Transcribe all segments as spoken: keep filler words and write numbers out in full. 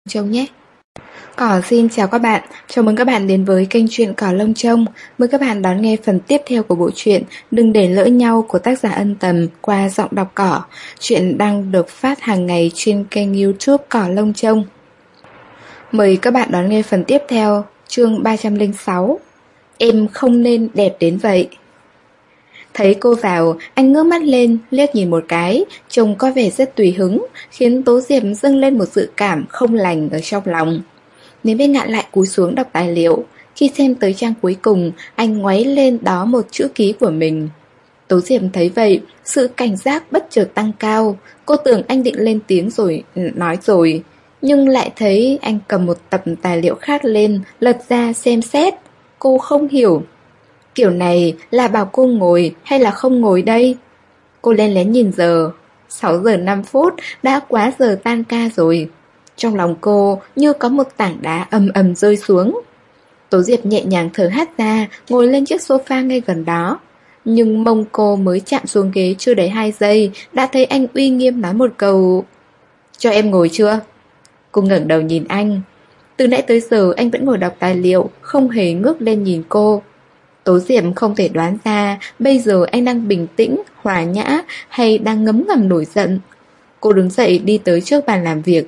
Trông nhé. Cỏ xin chào các bạn, chào mừng các bạn đến với kênh truyện Cỏ Lông Trông. Mời các bạn đón nghe phần tiếp theo của bộ truyện Đừng để lỡ nhau của tác giả Ân Tầm qua giọng đọc Cỏ. Truyện đang được phát hàng ngày trên kênh YouTube Cỏ Lông Trông. Mời các bạn đón nghe phần tiếp theo, chương ba trăm lẻ sáu. Em không nên đẹp đến vậy. Thấy cô vào, anh ngước mắt lên, liếc nhìn một cái, trông có vẻ rất tùy hứng, khiến Tố Diệp dâng lên một dự cảm không lành ở trong lòng. Nên bên Ngạn lại cúi xuống đọc tài liệu. Khi xem tới trang cuối cùng, anh ngoáy lên đó một chữ ký của mình. Tố Diệp thấy vậy, sự cảnh giác bất chợt tăng cao. Cô tưởng anh định lên tiếng rồi, nói rồi, nhưng lại thấy anh cầm một tập tài liệu khác lên, lật ra xem xét. Cô không hiểu, kiểu này là bảo cô ngồi hay là không ngồi đây? Cô len lén nhìn giờ, sáu giờ năm phút, đã quá giờ tan ca rồi. Trong lòng cô như có một tảng đá ầm ầm rơi xuống. Tố Diệp nhẹ nhàng thở hắt ra, ngồi lên chiếc sofa ngay gần đó. Nhưng mông cô mới chạm xuống ghế chưa đầy hai giây, đã thấy anh uy nghiêm nói một câu: "Cho em ngồi chưa?" Cô ngẩng đầu nhìn anh. Từ nãy tới giờ anh vẫn ngồi đọc tài liệu, không hề ngước lên nhìn cô. Tố Diệp không thể đoán ra bây giờ anh đang bình tĩnh, hòa nhã hay đang ngấm ngầm nổi giận. Cô đứng dậy đi tới trước bàn làm việc.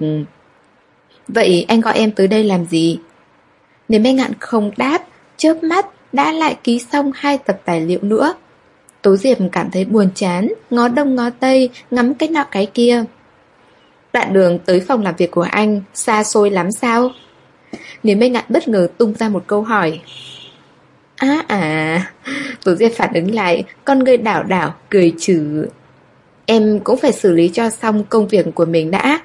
"Vậy anh gọi em tới đây làm gì?" Nếu Bách Ngạn không đáp, chớp mắt đã lại ký xong hai tập tài liệu nữa. Tố Diệp cảm thấy buồn chán, ngó đông ngó tây, ngắm cái nọ cái kia. "Đoạn đường tới phòng làm việc của anh xa xôi lắm sao?" Nếu Bách Ngạn bất ngờ tung ra một câu hỏi. "À à," Tố Diệp phản ứng lại, con người đảo đảo, cười trừ. "Em cũng phải xử lý cho xong công việc của mình đã."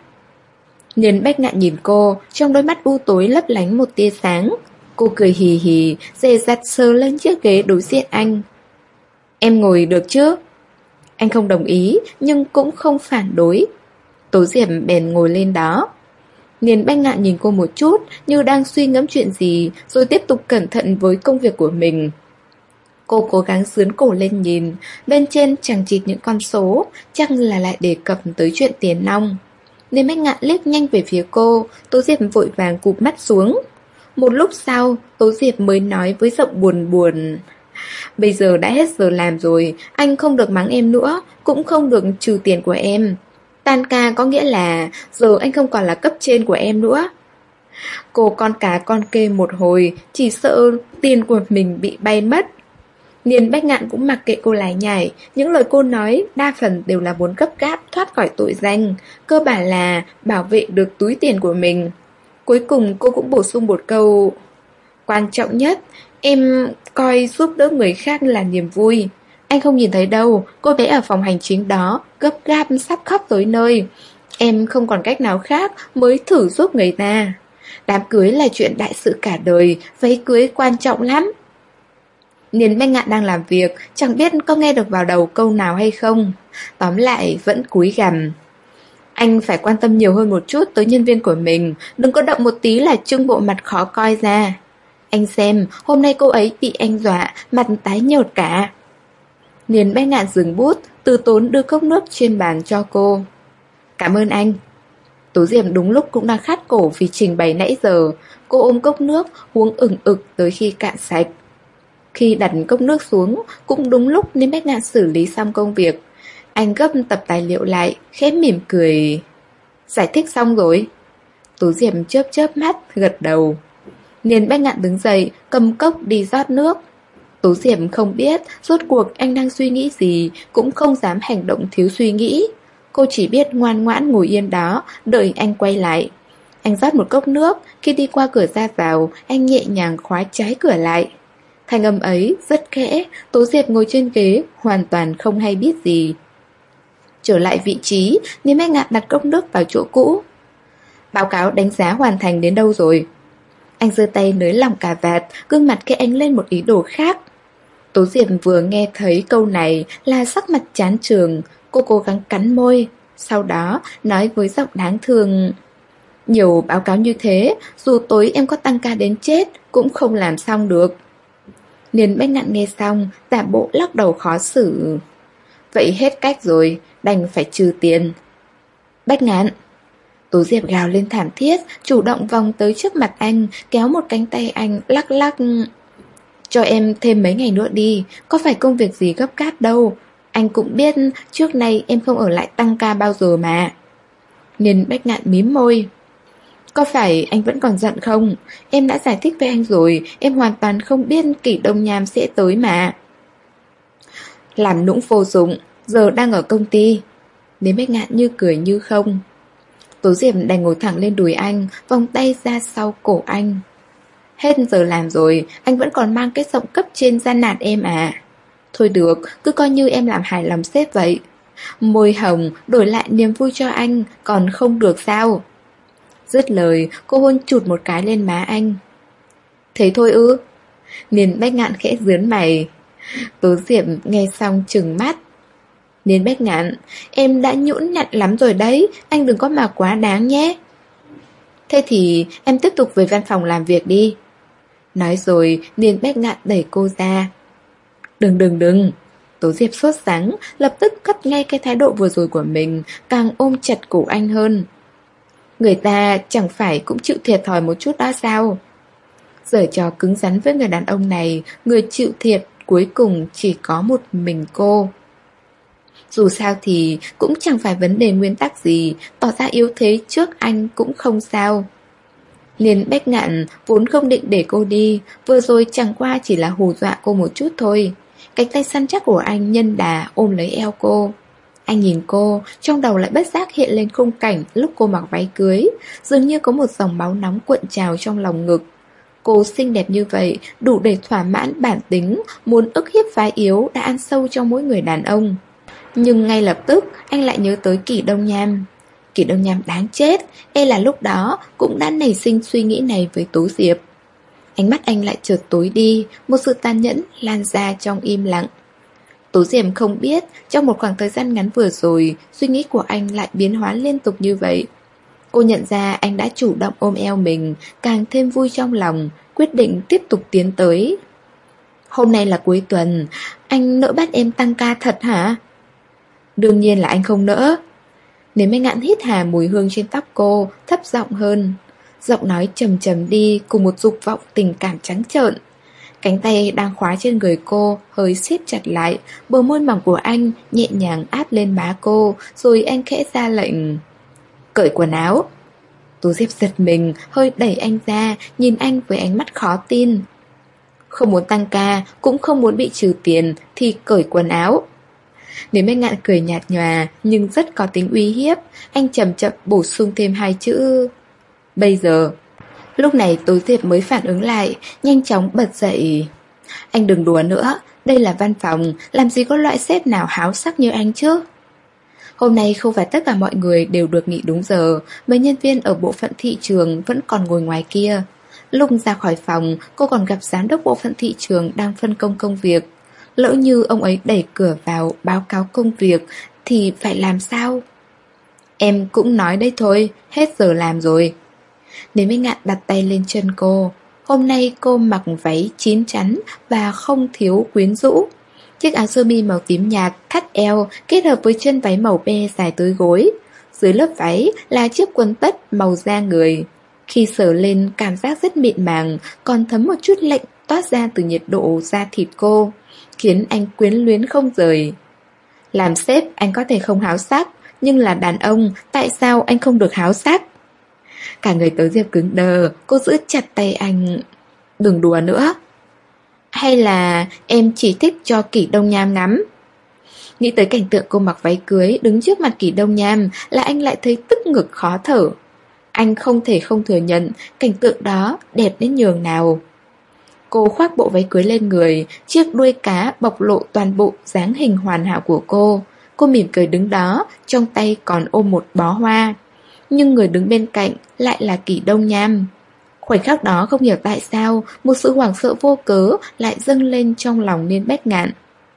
Nên Bách Ngạn nhìn cô, trong đôi mắt u tối lấp lánh một tia sáng. Cô cười hì hì, dè dặt sờ lên chiếc ghế đối diện anh. "Em ngồi được chứ?" Anh không đồng ý, nhưng cũng không phản đối. Tố Diệp bèn ngồi lên đó. Nên Bách Ngạn nhìn cô một chút, như đang suy ngẫm chuyện gì, rồi tiếp tục cẩn thận với công việc của mình. Cô cố gắng xướn cổ lên nhìn, bên trên chằng chịt những con số, chắc là lại đề cập tới chuyện tiền nong. Nên Bách Ngạn liếc nhanh về phía cô, Tố Diệp vội vàng cụp mắt xuống. Một lúc sau, Tố Diệp mới nói với giọng buồn buồn: "Bây giờ đã hết giờ làm rồi, anh không được mắng em nữa, cũng không được trừ tiền của em. Tan ca có nghĩa là giờ anh không còn là cấp trên của em nữa." Cô con cá con kê một hồi, chỉ sợ tiền của mình bị bay mất. Nên Bách Ngạn cũng mặc kệ cô lải nhải, những lời cô nói đa phần đều là muốn gấp gáp thoát khỏi tội danh, cơ bản là bảo vệ được túi tiền của mình. Cuối cùng cô cũng bổ sung một câu: "Quan trọng nhất, em coi giúp đỡ người khác là niềm vui. Anh không nhìn thấy đâu, cô bé ở phòng hành chính đó gấp gáp sắp khóc tới nơi. Em không còn cách nào khác mới thử giúp người ta. Đám cưới là chuyện đại sự cả đời, váy cưới quan trọng lắm." Nên Bách Ngạn đang làm việc, chẳng biết có nghe được vào đầu câu nào hay không. Tóm lại vẫn cúi gằm. "Anh phải quan tâm nhiều hơn một chút tới nhân viên của mình, đừng có động một tí là trưng bộ mặt khó coi ra. Anh xem, hôm nay cô ấy bị anh dọa, mặt tái nhợt cả." Nên Bách Ngạn dừng bút, từ tốn đưa cốc nước trên bàn cho cô. "Cảm ơn anh." Tố Diệp đúng lúc cũng đang khát cổ vì trình bày nãy giờ. Cô ôm cốc nước, uống ửng ực tới khi cạn sạch. Khi đặt cốc nước xuống, cũng đúng lúc nên Bách Ngạn xử lý xong công việc. Anh gấp tập tài liệu lại, khẽ mỉm cười. "Giải thích xong rồi?" Tố Diệp chớp chớp mắt, gật đầu. Nên Bách Ngạn đứng dậy, cầm cốc đi rót nước. Tố Diệp không biết rốt cuộc anh đang suy nghĩ gì, cũng không dám hành động thiếu suy nghĩ. Cô chỉ biết ngoan ngoãn ngồi yên đó, đợi anh quay lại. Anh rót một cốc nước, khi đi qua cửa ra vào, anh nhẹ nhàng khóa trái cửa lại. Thanh âm ấy rất khẽ, Tố Diệp ngồi trên ghế, hoàn toàn không hay biết gì. Trở lại vị trí, Niêm Bách Ngạn đặt cốc nước vào chỗ cũ. "Báo cáo đánh giá hoàn thành đến đâu rồi?" Anh giơ tay nới lỏng cà vạt, gương mặt cái ánh lên một ý đồ khác. Tố Diệp vừa nghe thấy câu này là sắc mặt chán chường. Cô cố gắng cắn môi, sau đó nói với giọng đáng thương: "Nhiều báo cáo như thế, dù tối em có tăng ca đến chết cũng không làm xong được." Nên Bách Ngạn nghe xong, giả bộ lắc đầu khó xử. "Vậy hết cách rồi, đành phải trừ tiền." "Bách Ngạn." Tố Diệp gào lên thảm thiết, chủ động vòng tới trước mặt anh, kéo một cánh tay anh, lắc lắc. Cho em thêm mấy ngày nữa đi, có phải công việc gì gấp gáp đâu. Anh cũng biết trước nay em không ở lại tăng ca bao giờ mà. Niên Bách Ngạn mím môi. Có phải anh vẫn còn giận không? Em đã giải thích với anh rồi, em hoàn toàn không biết Kỷ Đông Nham sẽ tới mà. Làm nũng vô dụng, giờ đang ở công ty. Niên Bách Ngạn như cười như không. Tố Diệp đành ngồi thẳng lên đùi anh, vòng tay ra sau cổ anh. Hết giờ làm rồi, anh vẫn còn mang cái giọng cấp trên gian nạt em à? Thôi được, cứ coi như em làm hài lòng sếp vậy. Môi hồng đổi lại niềm vui cho anh, còn không được sao? Dứt lời, cô hôn chụt một cái lên má anh. Thế thôi ư? Niên Bách Ngạn khẽ dướn mày. Tố Diệp nghe xong trừng mắt. Niên Bách Ngạn, em đã nhũn nhặn lắm rồi đấy, anh đừng có mà quá đáng nhé. Thế thì em tiếp tục về văn phòng làm việc đi. Nói rồi, Niên Bách Ngạn đẩy cô ra. Đừng đừng đừng. Tố Diệp sốt sắng, lập tức cắt ngay cái thái độ vừa rồi của mình, càng ôm chặt cổ anh hơn. Người ta chẳng phải cũng chịu thiệt thòi một chút đó sao? Giở trò cứng rắn với người đàn ông này, người chịu thiệt cuối cùng chỉ có một mình cô. Dù sao thì cũng chẳng phải vấn đề nguyên tắc gì, tỏ ra yếu thế trước anh cũng không sao. Niên Bách Ngạn vốn không định để cô đi, vừa rồi chẳng qua chỉ là hù dọa cô một chút thôi. Cánh tay săn chắc của anh nhân đà ôm lấy eo cô. Anh nhìn cô, trong đầu lại bất giác hiện lên khung cảnh lúc cô mặc váy cưới, dường như có một dòng máu nóng cuộn trào trong lòng ngực. Cô xinh đẹp như vậy, đủ để thỏa mãn bản tính, muốn ức hiếp phái yếu đã ăn sâu trong mỗi người đàn ông. Nhưng ngay lập tức, anh lại nhớ tới Kỷ Đông Nham. Kỷ Đông Nham đáng chết, e là lúc đó cũng đã nảy sinh suy nghĩ này với Tố Diệp. Ánh mắt anh lại chợt tối đi, một sự tàn nhẫn lan ra trong im lặng. Tố Diệp không biết, trong một khoảng thời gian ngắn vừa rồi, suy nghĩ của anh lại biến hóa liên tục như vậy. Cô nhận ra anh đã chủ động ôm eo mình, càng thêm vui trong lòng, quyết định tiếp tục tiến tới. Hôm nay là cuối tuần, anh nỡ bắt em tăng ca thật hả? Đương nhiên là anh không nỡ. Nếu Bách Ngạn hít hà mùi hương trên tóc cô, thấp giọng hơn. Giọng nói trầm trầm đi cùng một dục vọng tình cảm trắng trợn. Cánh tay đang khóa trên người cô hơi siết chặt lại, bờ môi mỏng của anh nhẹ nhàng áp lên má cô, rồi anh khẽ ra lệnh. Cởi quần áo. Tố Diệp giật mình, hơi đẩy anh ra, nhìn anh với ánh mắt khó tin. Không muốn tăng ca, cũng không muốn bị trừ tiền, thì cởi quần áo. Nếu Bách Ngạn cười nhạt nhòa, nhưng rất có tính uy hiếp, anh chậm chậm bổ sung thêm hai chữ. Bây giờ. Lúc này Tố Diệp mới phản ứng lại, nhanh chóng bật dậy. Anh đừng đùa nữa, đây là văn phòng, làm gì có loại sếp nào háo sắc như anh chứ? Hôm nay không phải tất cả mọi người đều được nghỉ đúng giờ, mấy nhân viên ở bộ phận thị trường vẫn còn ngồi ngoài kia. Lúc ra khỏi phòng, cô còn gặp giám đốc bộ phận thị trường đang phân công công việc. Lỡ như ông ấy đẩy cửa vào báo cáo công việc thì phải làm sao? Em cũng nói đấy thôi, hết giờ làm rồi. Nếu Bách Ngạn đặt tay lên chân cô. Hôm nay cô mặc váy chín chắn và không thiếu quyến rũ. Chiếc áo sơ mi màu tím nhạt thắt eo kết hợp với chân váy màu be dài tới gối. Dưới lớp váy là chiếc quần tất màu da người. Khi sờ lên cảm giác rất mịn màng, còn thấm một chút lạnh toát ra từ nhiệt độ da thịt cô, khiến anh quyến luyến không rời. Làm sếp anh có thể không háo sắc, nhưng là đàn ông, tại sao anh không được háo sắc? Cả người Tố Diệp cứng đờ, cô giữ chặt tay anh. Đừng đùa nữa. Hay là em chỉ thích cho Kỷ Đông Nham ngắm? Nghĩ tới cảnh tượng cô mặc váy cưới đứng trước mặt Kỷ Đông Nham là anh lại thấy tức ngực khó thở. Anh không thể không thừa nhận cảnh tượng đó đẹp đến nhường nào. Cô khoác bộ váy cưới lên người, chiếc đuôi cá bộc lộ toàn bộ dáng hình hoàn hảo của cô. Cô mỉm cười đứng đó, trong tay còn ôm một bó hoa. Nhưng người đứng bên cạnh lại là Kỷ Đông Nham. Khoảnh khắc đó không hiểu tại sao một sự hoảng sợ vô cớ lại dâng lên trong lòng Niên Bách Ngạn.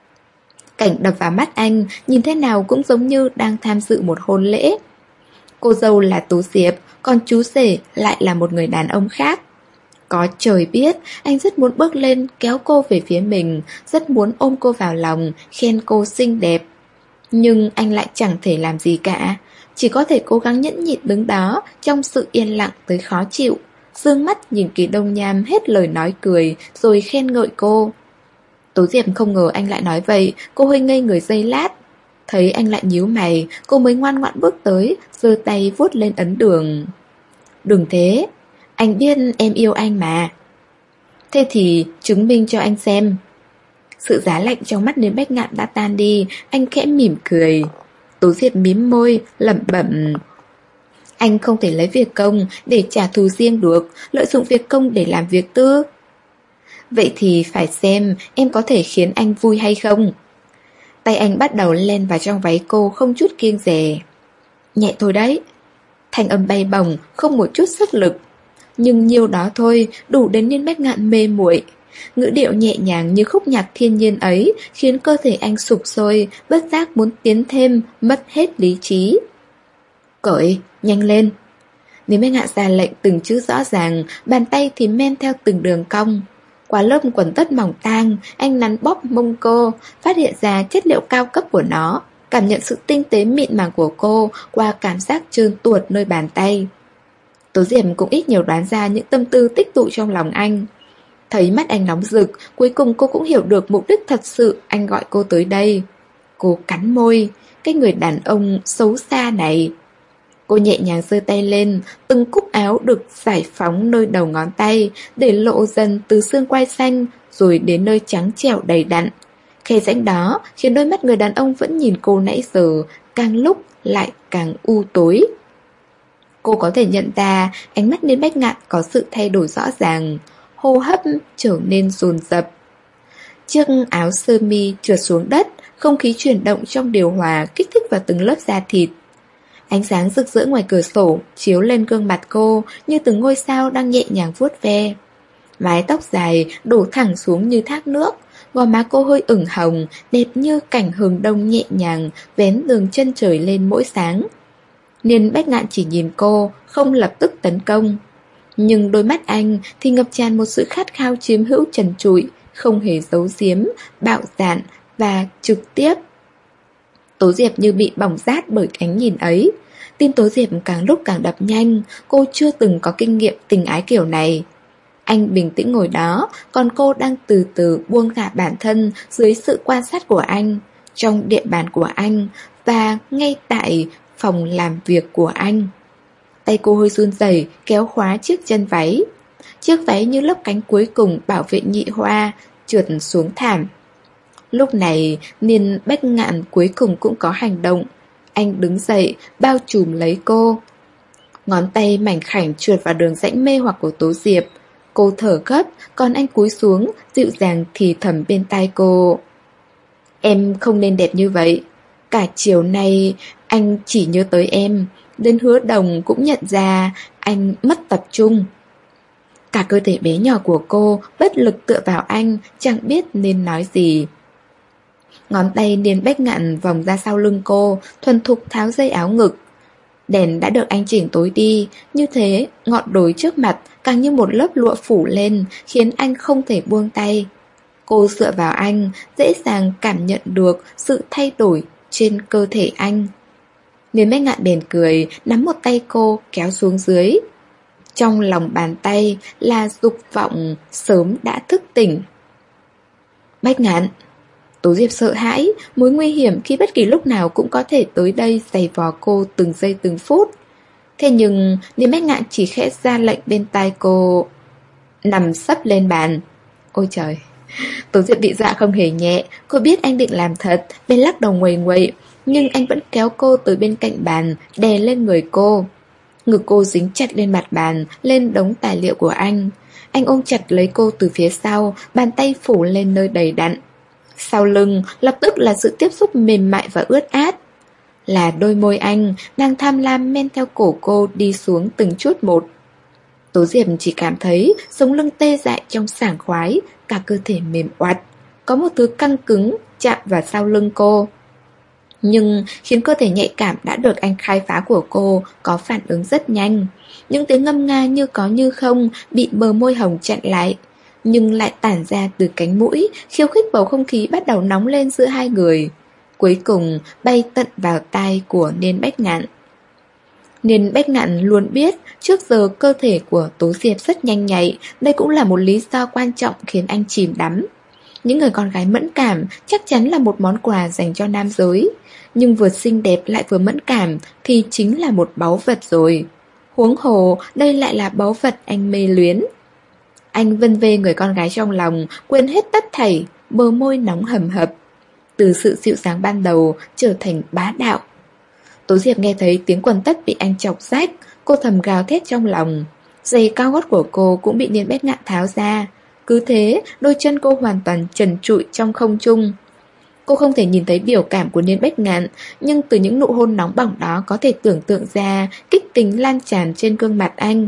Cảnh đập vào mắt anh nhìn thế nào cũng giống như đang tham dự một hôn lễ. Cô dâu là Tố Diệp, còn chú rể lại là một người đàn ông khác. Có trời biết, anh rất muốn bước lên kéo cô về phía mình, rất muốn ôm cô vào lòng, khen cô xinh đẹp. Nhưng anh lại chẳng thể làm gì cả. chỉ có thể cố gắng nhẫn nhịn đứng đó trong sự yên lặng tới khó chịu, dương mắt nhìn Kỳ Đông Nham hết lời nói cười rồi khen ngợi cô. Tố Diệp không ngờ anh lại nói vậy, cô hơi ngây người giây lát. Thấy anh lại nhíu mày, cô mới ngoan ngoãn bước tới, giơ tay vuốt lên ấn đường. Đừng thế, anh biết em yêu anh mà. Thế thì chứng minh cho anh xem. Sự giá lạnh trong mắt Niên Bách Ngạn đã tan đi, anh khẽ mỉm cười. Tố Diệp mím môi, lẩm bẩm. Anh không thể lấy việc công để trả thù riêng được, lợi dụng việc công để làm việc tư. Vậy thì phải xem em có thể khiến anh vui hay không. Tay anh bắt đầu len vào trong váy cô không chút kiêng dè. Nhẹ thôi đấy. Thanh âm bay bổng, không một chút sức lực. Nhưng nhiều đó thôi, đủ đến Niên Bách Ngạn mê muội. Ngữ điệu nhẹ nhàng như khúc nhạc thiên nhiên ấy khiến cơ thể anh sục sôi, bất giác muốn tiến thêm, mất hết lý trí. Cởi, nhanh lên. Niên Bách Ngạn ra lệnh từng chữ rõ ràng, bàn tay thì men theo từng đường cong. Qua lớp quần tất mỏng tang, anh nắn bóp mông cô, phát hiện ra chất liệu cao cấp của nó, cảm nhận sự tinh tế mịn màng của cô qua cảm giác trơn tuột nơi bàn tay. Tố Diệp cũng ít nhiều đoán ra những tâm tư tích tụ trong lòng anh. Thấy mắt anh nóng rực, cuối cùng cô cũng hiểu được mục đích thật sự anh gọi cô tới đây. Cô cắn môi, cái người đàn ông xấu xa này. Cô nhẹ nhàng giơ tay lên, từng cúc áo được giải phóng nơi đầu ngón tay, để lộ dần từ xương quai xanh, rồi đến nơi trắng trẻo đầy đặn. Khe rãnh đó khiến đôi mắt người đàn ông vẫn nhìn cô nãy giờ, càng lúc lại càng u tối. Cô có thể nhận ra ánh mắt Niên Bách Ngạn có sự thay đổi rõ ràng, hô hấp trở nên dồn dập. Chiếc áo sơ mi trượt xuống đất, không khí chuyển động trong điều hòa kích thích vào từng lớp da thịt. Ánh sáng rực rỡ ngoài cửa sổ chiếu lên gương mặt cô như từng ngôi sao đang nhẹ nhàng vuốt ve. Mái tóc dài đổ thẳng xuống như thác nước, gò má cô hơi ửng hồng, đẹp như cảnh hừng đông nhẹ nhàng vén đường chân trời lên mỗi sáng. Niên Bách Ngạn chỉ nhìn cô, không lập tức tấn công. Nhưng đôi mắt anh thì ngập tràn một sự khát khao chiếm hữu trần trụi, không hề giấu giếm, bạo dạn và trực tiếp. Tố Diệp như bị bỏng rát bởi ánh nhìn ấy. Tim Tố Diệp càng lúc càng đập nhanh, cô chưa từng có kinh nghiệm tình ái kiểu này. Anh bình tĩnh ngồi đó, còn cô đang từ từ buông thả bản thân dưới sự quan sát của anh, trong địa bàn của anh và ngay tại phòng làm việc của anh. Tay cô hơi run rẩy kéo khóa chiếc chân váy. Chiếc váy như lớp cánh cuối cùng bảo vệ nhị hoa trượt xuống thảm. Lúc này Niên Bách Ngạn cuối cùng cũng có hành động. Anh đứng dậy bao trùm lấy cô. Ngón tay mảnh khảnh trượt vào đường rãnh mê hoặc của Tố Diệp. Cô thở gấp, còn anh cúi xuống dịu dàng thì thầm bên tai cô. Em không nên đẹp như vậy. Cả chiều nay anh chỉ nhớ tới em. Đến Hứa Đồng cũng nhận ra anh mất tập trung. Cả cơ thể bé nhỏ của cô bất lực tựa vào anh, chẳng biết nên nói gì. Ngón tay Niên Bách Ngạn vòng ra sau lưng cô, thuần thục tháo dây áo ngực. Đèn đã được anh chỉnh tối đi, như thế ngọn đồi trước mặt càng như một lớp lụa phủ lên, khiến anh không thể buông tay. Cô dựa vào anh, dễ dàng cảm nhận được sự thay đổi trên cơ thể anh. Niên Bách Ngạn bèn cười, nắm một tay cô kéo xuống dưới. Trong lòng bàn tay là dục vọng sớm đã thức tỉnh. Bách Ngạn. Tố Diệp sợ hãi, mối nguy hiểm khi bất kỳ lúc nào cũng có thể tới đây giày vò cô từng giây từng phút. Thế nhưng Niên Bách Ngạn chỉ khẽ ra lệnh bên tai cô. Nằm sấp lên bàn. Ôi trời. Tố Diệp bị dọa không hề nhẹ. Cô biết anh định làm thật, bên lắc đầu nguầy nguậy. Nhưng anh vẫn kéo cô tới bên cạnh bàn, đè lên người cô. Ngực cô dính chặt lên mặt bàn, lên đống tài liệu của anh. Anh ôm chặt lấy cô từ phía sau, bàn tay phủ lên nơi đầy đặn. Sau lưng lập tức là sự tiếp xúc mềm mại và ướt át. Là đôi môi anh đang tham lam men theo cổ cô đi xuống từng chút một. Tố Diệp chỉ cảm thấy sống lưng tê dại trong sảng khoái, cả cơ thể mềm oặt. Có một thứ căng cứng chạm vào sau lưng cô. Nhưng khiến cơ thể nhạy cảm đã được anh khai phá của cô có phản ứng rất nhanh. Những tiếng ngâm nga như có như không bị bờ môi hồng chặn lại, nhưng lại tản ra từ cánh mũi, khiêu khích bầu không khí bắt đầu nóng lên giữa hai người. Cuối cùng bay tận vào tai của Niên Bách Ngạn. Niên Bách Ngạn luôn biết trước giờ cơ thể của Tố Diệp rất nhanh nhạy, đây cũng là một lý do quan trọng khiến anh chìm đắm. Những người con gái mẫn cảm chắc chắn là một món quà dành cho nam giới, nhưng vừa xinh đẹp lại vừa mẫn cảm thì chính là một báu vật rồi. Huống hồ đây lại là báu vật anh mê luyến. Anh vân vê người con gái trong lòng, quên hết tất thảy, bờ môi nóng hầm hập. Từ sự dịu dàng ban đầu trở thành bá đạo. Tố Diệp nghe thấy tiếng quần tất bị anh chọc rách, cô thầm gào thét trong lòng. Giày cao gót của cô cũng bị Niên Bách Ngạn tháo ra. Cứ thế, đôi chân cô hoàn toàn trần trụi trong không trung. Cô không thể nhìn thấy biểu cảm của Niên Bách Ngạn, nhưng từ những nụ hôn nóng bỏng đó có thể tưởng tượng ra kích tính lan tràn trên gương mặt anh.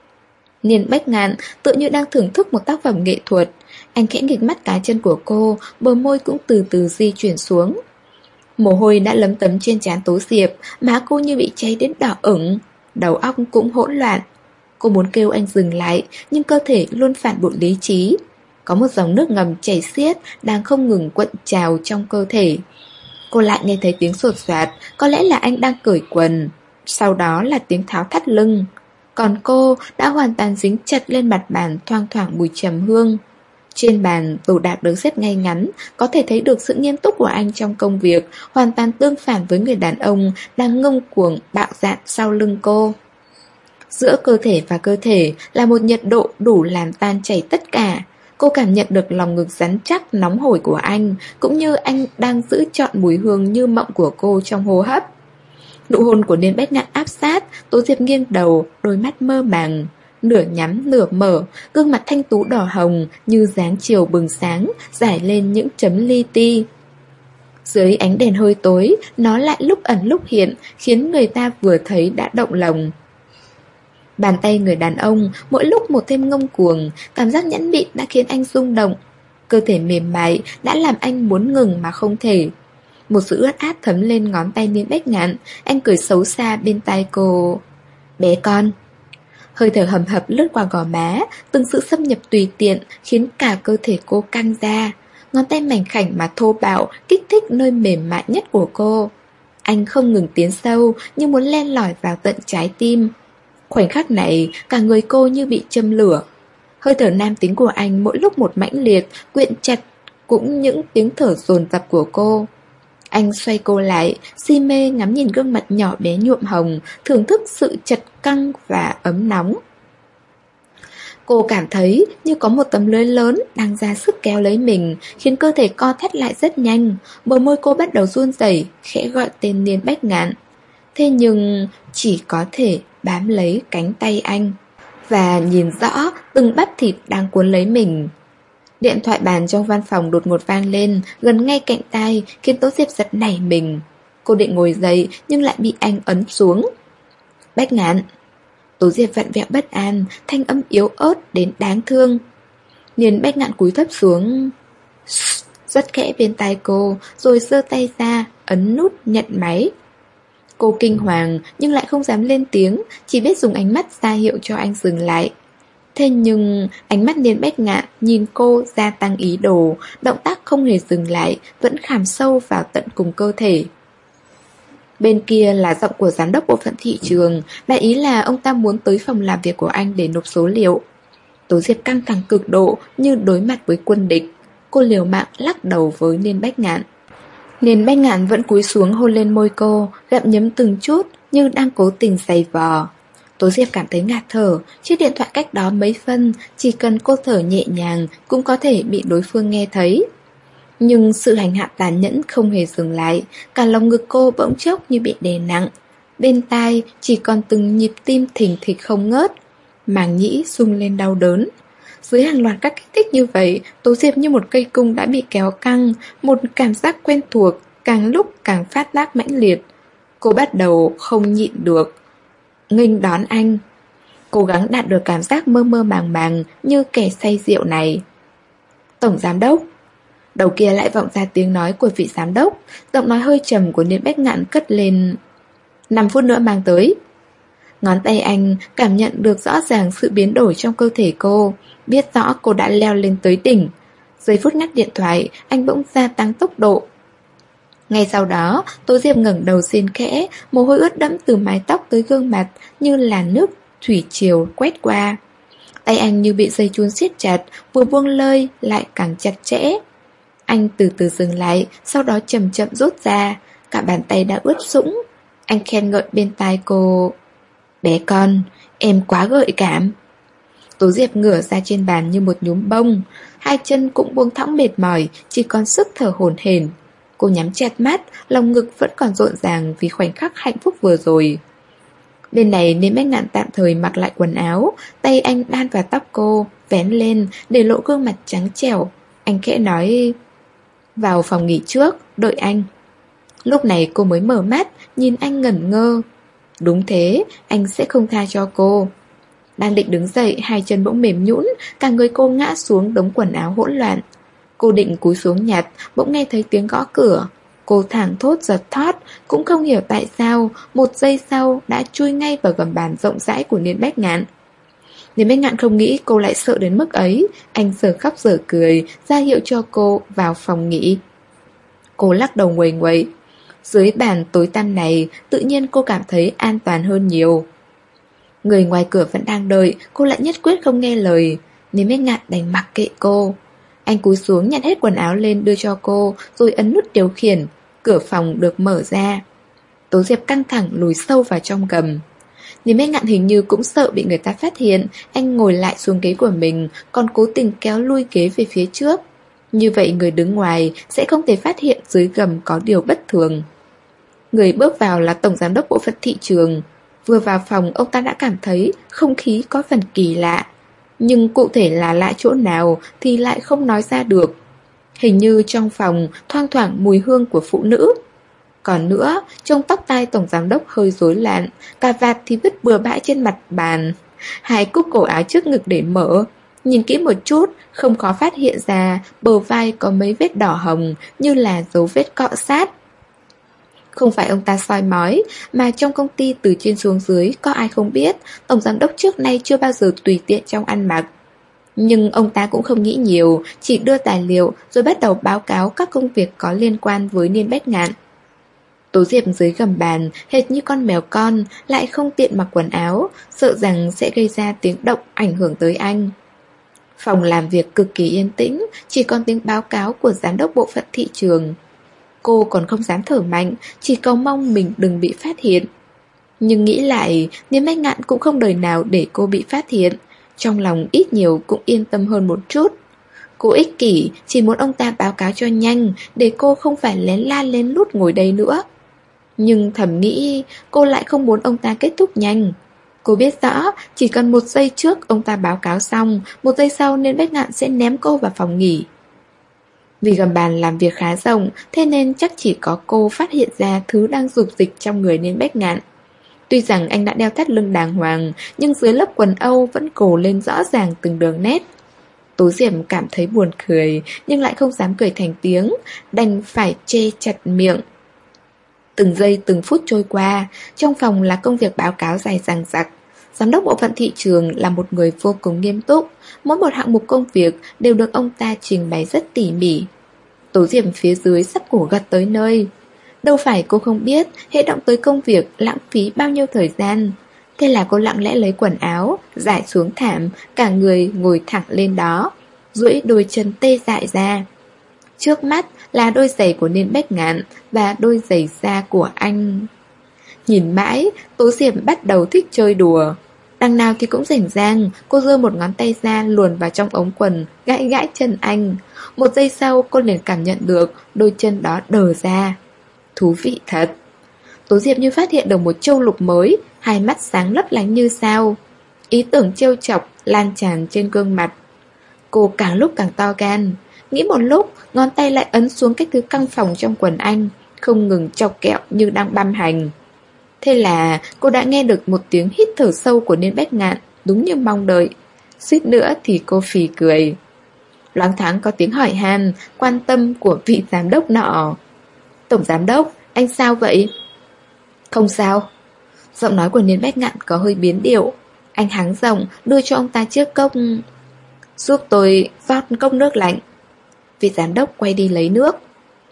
Niên Bách Ngạn tựa như đang thưởng thức một tác phẩm nghệ thuật. Anh khẽ nghịch mắt cái chân của cô, bờ môi cũng từ từ di chuyển xuống. Mồ hôi đã lấm tấm trên trán Tố Diệp, má cô như bị cháy đến đỏ ửng, đầu óc cũng hỗn loạn. Cô muốn kêu anh dừng lại, nhưng cơ thể luôn phản bội lý trí. Có một dòng nước ngầm chảy xiết đang không ngừng cuộn trào trong cơ thể. Cô lại nghe thấy tiếng sột soạt, có lẽ là anh đang cởi quần. Sau đó là tiếng tháo thắt lưng. Còn cô đã hoàn toàn dính chặt lên mặt bàn thoang thoảng mùi trầm hương. Trên bàn, đồ đạc được xếp ngay ngắn, có thể thấy được sự nghiêm túc của anh trong công việc, hoàn toàn tương phản với người đàn ông đang ngông cuồng bạo dạn sau lưng cô. Giữa cơ thể và cơ thể là một nhiệt độ đủ làm tan chảy tất cả. Cô cảm nhận được lòng ngực rắn chắc nóng hổi của anh, cũng như anh đang giữ trọn mùi hương như mộng của cô trong hô hấp. Nụ hôn của Niên Bách Ngạn áp sát, Tố Diệp nghiêng đầu, đôi mắt mơ màng, nửa nhắm nửa mở, gương mặt thanh tú đỏ hồng như dáng chiều bừng sáng, rải lên những chấm li ti. Dưới ánh đèn hơi tối, nó lại lúc ẩn lúc hiện, khiến người ta vừa thấy đã động lòng. Bàn tay người đàn ông mỗi lúc một thêm ngông cuồng, cảm giác nhẫn mịn đã khiến anh rung động. Cơ thể mềm mại đã làm anh muốn ngừng mà không thể. Một sự ướt át thấm lên ngón tay Niên Bách Ngạn, anh cười xấu xa bên tai cô. Bé con. Hơi thở hầm hập lướt qua gò má, từng sự xâm nhập tùy tiện khiến cả cơ thể cô căng ra. Ngón tay mảnh khảnh mà thô bạo kích thích nơi mềm mại nhất của cô. Anh không ngừng tiến sâu như muốn len lỏi vào tận trái tim. Khoảnh khắc này, cả người cô như bị châm lửa. Hơi thở nam tính của anh mỗi lúc một mãnh liệt, quyện chặt cũng những tiếng thở dồn dập của cô. Anh xoay cô lại, si mê ngắm nhìn gương mặt nhỏ bé nhuộm hồng, thưởng thức sự chật căng và ấm nóng. Cô cảm thấy như có một tấm lưới lớn đang ra sức kéo lấy mình, khiến cơ thể co thắt lại rất nhanh. Bờ môi cô bắt đầu run rẩy, khẽ gọi tên Niên Bách Ngạn. Thế nhưng chỉ có thể bám lấy cánh tay anh và nhìn rõ từng bắp thịt đang cuốn lấy mình. Điện thoại bàn trong văn phòng đột ngột vang lên, gần ngay cạnh tai, khiến Tố Diệp giật nảy mình. Cô định ngồi dậy nhưng lại bị anh ấn xuống. Bách Ngạn. Tố Diệp vặn vẹo bất an, thanh âm yếu ớt đến đáng thương. Niên Bách Ngạn cúi thấp xuống, rất khẽ bên tai cô, rồi giơ tay ra, ấn nút nhận máy. Cô kinh hoàng nhưng lại không dám lên tiếng, chỉ biết dùng ánh mắt ra hiệu cho anh dừng lại. Thế nhưng ánh mắt Niên Bách Ngạn nhìn cô gia tăng ý đồ, động tác không hề dừng lại, vẫn khảm sâu vào tận cùng cơ thể. Bên kia là giọng của giám đốc bộ phận thị trường, đại ý là ông ta muốn tới phòng làm việc của anh để nộp số liệu. Tố Diệp căng thẳng cực độ như đối mặt với quân địch. Cô liều mạng lắc đầu với Niên Bách Ngạn. Niên Bách Ngạn vẫn cúi xuống hôn lên môi cô, gặm nhấm từng chút như đang cố tình giày vò. Tố Diệp cảm thấy ngạt thở, chiếc điện thoại cách đó mấy phân, chỉ cần cô thở nhẹ nhàng cũng có thể bị đối phương nghe thấy. Nhưng sự hành hạ tàn nhẫn không hề dừng lại, cả lòng ngực cô bỗng chốc như bị đè nặng. Bên tai chỉ còn từng nhịp tim thình thịch không ngớt, màng nhĩ rung lên đau đớn. Dưới hàng loạt các kích thích như vậy, Tố Diệp như một cây cung đã bị kéo căng, một cảm giác quen thuộc, càng lúc càng phát tác mãnh liệt. Cô bắt đầu không nhịn được nghênh đón anh, cố gắng đạt được cảm giác mơ mơ màng màng như kẻ say rượu này. Tổng giám đốc. Đầu kia lại vọng ra tiếng nói của vị giám đốc, giọng nói hơi trầm của Niên Bách Ngạn cất lên. Năm phút nữa mang tới. Ngón tay anh cảm nhận được rõ ràng sự biến đổi trong cơ thể cô, biết rõ cô đã leo lên tới đỉnh. Giây phút ngắt điện thoại, anh bỗng gia tăng tốc độ. Ngay sau đó, Tố Diệp ngẩng đầu rên khẽ, mồ hôi ướt đẫm từ mái tóc tới gương mặt như là nước thủy triều quét qua. Tay anh như bị dây chun siết chặt, vừa buông lơi lại càng chặt chẽ. Anh từ từ dừng lại, sau đó chậm chậm rút ra, cả bàn tay đã ướt sũng. Anh khen ngợi bên tai cô: "Bé con, em quá gợi cảm." Tố Diệp ngửa ra trên bàn như một nhúm bông, hai chân cũng buông thõng mệt mỏi, chỉ còn sức thở hổn hển. Cô nhắm chặt mắt, lòng ngực vẫn còn rộn ràng vì khoảnh khắc hạnh phúc vừa rồi. Bên này nên Bách Ngạn tạm thời mặc lại quần áo, tay anh đan vào tóc cô, vén lên, để lộ gương mặt trắng trẻo. Anh khẽ nói: "Vào phòng nghỉ trước, đợi anh." Lúc này cô mới mở mắt, nhìn anh ngẩn ngơ. Đúng thế, anh sẽ không tha cho cô. Đang định đứng dậy, hai chân bỗng mềm nhũn, cả người cô ngã xuống đống quần áo hỗn loạn. Cô định cúi xuống nhặt, bỗng nghe thấy tiếng gõ cửa. Cô thảng thốt giật thót, cũng không hiểu tại sao, một giây sau đã chui ngay vào gầm bàn rộng rãi của Niên Bách Ngạn. Niên Bách Ngạn không nghĩ cô lại sợ đến mức ấy, anh giờ khóc giờ cười, ra hiệu cho cô vào phòng nghỉ. Cô lắc đầu nguầy nguậy. Dưới bàn tối tăm này, tự nhiên cô cảm thấy an toàn hơn nhiều. Người ngoài cửa vẫn đang đợi, cô lại nhất quyết không nghe lời. Niên Bách Ngạn đành mặc kệ cô. Anh cúi xuống nhặt hết quần áo lên đưa cho cô, rồi ấn nút điều khiển. Cửa phòng được mở ra. Tố Diệp căng thẳng lùi sâu vào trong gầm. Niên Bách Ngạn hình như cũng sợ bị người ta phát hiện. Anh ngồi lại xuống ghế của mình, còn cố tình kéo lui ghế về phía trước. Như vậy người đứng ngoài sẽ không thể phát hiện dưới gầm có điều bất thường. Người bước vào là Tổng Giám đốc Bộ phận Thị trường. Vừa vào phòng ông ta đã cảm thấy không khí có phần kỳ lạ. Nhưng cụ thể là lạ chỗ nào thì lại không nói ra được. Hình như trong phòng thoang thoảng mùi hương của phụ nữ. Còn nữa, trông tóc tai Tổng Giám đốc hơi rối loạn, cà vạt thì vứt bừa bãi trên mặt bàn. Hai cúc cổ áo trước ngực để mở. Nhìn kỹ một chút, không khó phát hiện ra bờ vai có mấy vết đỏ hồng như là dấu vết cọ sát. Không phải ông ta soi mói, mà trong công ty từ trên xuống dưới có ai không biết Tổng Giám đốc trước nay chưa bao giờ tùy tiện trong ăn mặc. Nhưng ông ta cũng không nghĩ nhiều, chỉ đưa tài liệu rồi bắt đầu báo cáo các công việc có liên quan với Niên Bách Ngạn. Tố Diệp dưới gầm bàn, hệt như con mèo con, lại không tiện mặc quần áo, sợ rằng sẽ gây ra tiếng động ảnh hưởng tới anh. Phòng làm việc cực kỳ yên tĩnh, chỉ còn tiếng báo cáo của Giám đốc Bộ phận Thị trường. Cô còn không dám thở mạnh, chỉ cầu mong mình đừng bị phát hiện. Nhưng nghĩ lại, Niên Bách Ngạn cũng không đời nào để cô bị phát hiện. Trong lòng ít nhiều cũng yên tâm hơn một chút. Cô ích kỷ, chỉ muốn ông ta báo cáo cho nhanh, để cô không phải lén la lén lút ngồi đây nữa. Nhưng thầm nghĩ, cô lại không muốn ông ta kết thúc nhanh. Cô biết rõ, chỉ cần một giây trước ông ta báo cáo xong, một giây sau Niên Bách Ngạn sẽ ném cô vào phòng nghỉ. Vì gầm bàn làm việc khá rộng, thế nên chắc chỉ có cô phát hiện ra thứ đang rục dịch trong người Niên Bách Ngạn. Tuy rằng anh đã đeo thắt lưng đàng hoàng, nhưng dưới lớp quần âu vẫn gồ lên rõ ràng từng đường nét. Tố Diệp cảm thấy buồn cười, nhưng lại không dám cười thành tiếng, đành phải che chặt miệng. Từng giây từng phút trôi qua, trong phòng là công việc báo cáo dài dằng dặc. Giám đốc Bộ phận Thị trường là một người vô cùng nghiêm túc, mỗi một hạng mục công việc đều được ông ta trình bày rất tỉ mỉ. Tố Diệp phía dưới sắp cổ gật tới nơi. Đâu phải cô không biết hệ động tới công việc lãng phí bao nhiêu thời gian. Thế là cô lặng lẽ lấy quần áo, rải xuống thảm, cả người ngồi thẳng lên đó, duỗi đôi chân tê dại ra. Trước mắt là đôi giày của Niên Bách Ngạn và đôi giày da của anh. Nhìn mãi, Tố Diệp bắt đầu thích chơi đùa. Đằng nào thì cũng rảnh rang, cô giơ một ngón tay ra luồn vào trong ống quần, gãi gãi chân anh. Một giây sau cô liền cảm nhận được đôi chân đó đờ ra. Thú vị thật. Tố Diệp như phát hiện được một châu lục mới, hai mắt sáng lấp lánh như sao. Ý tưởng trêu chọc lan tràn trên gương mặt. Cô càng lúc càng to gan. Nghĩ một lúc, ngón tay lại ấn xuống cái thứ căng phòng trong quần anh, không ngừng chọc kẹo như đang băm hành. Thế là cô đã nghe được một tiếng hít thở sâu của Niên Bách Ngạn, đúng như mong đợi. Suýt nữa thì cô phì cười. Loáng thoáng có tiếng hỏi han, quan tâm của vị giám đốc nọ. Tổng giám đốc, anh sao vậy? Không sao. Giọng nói của Niên Bách Ngạn có hơi biến điệu. Anh hắng giọng đưa cho ông ta chiếc cốc. Giúp tôi rót cốc nước lạnh. Vị giám đốc quay đi lấy nước.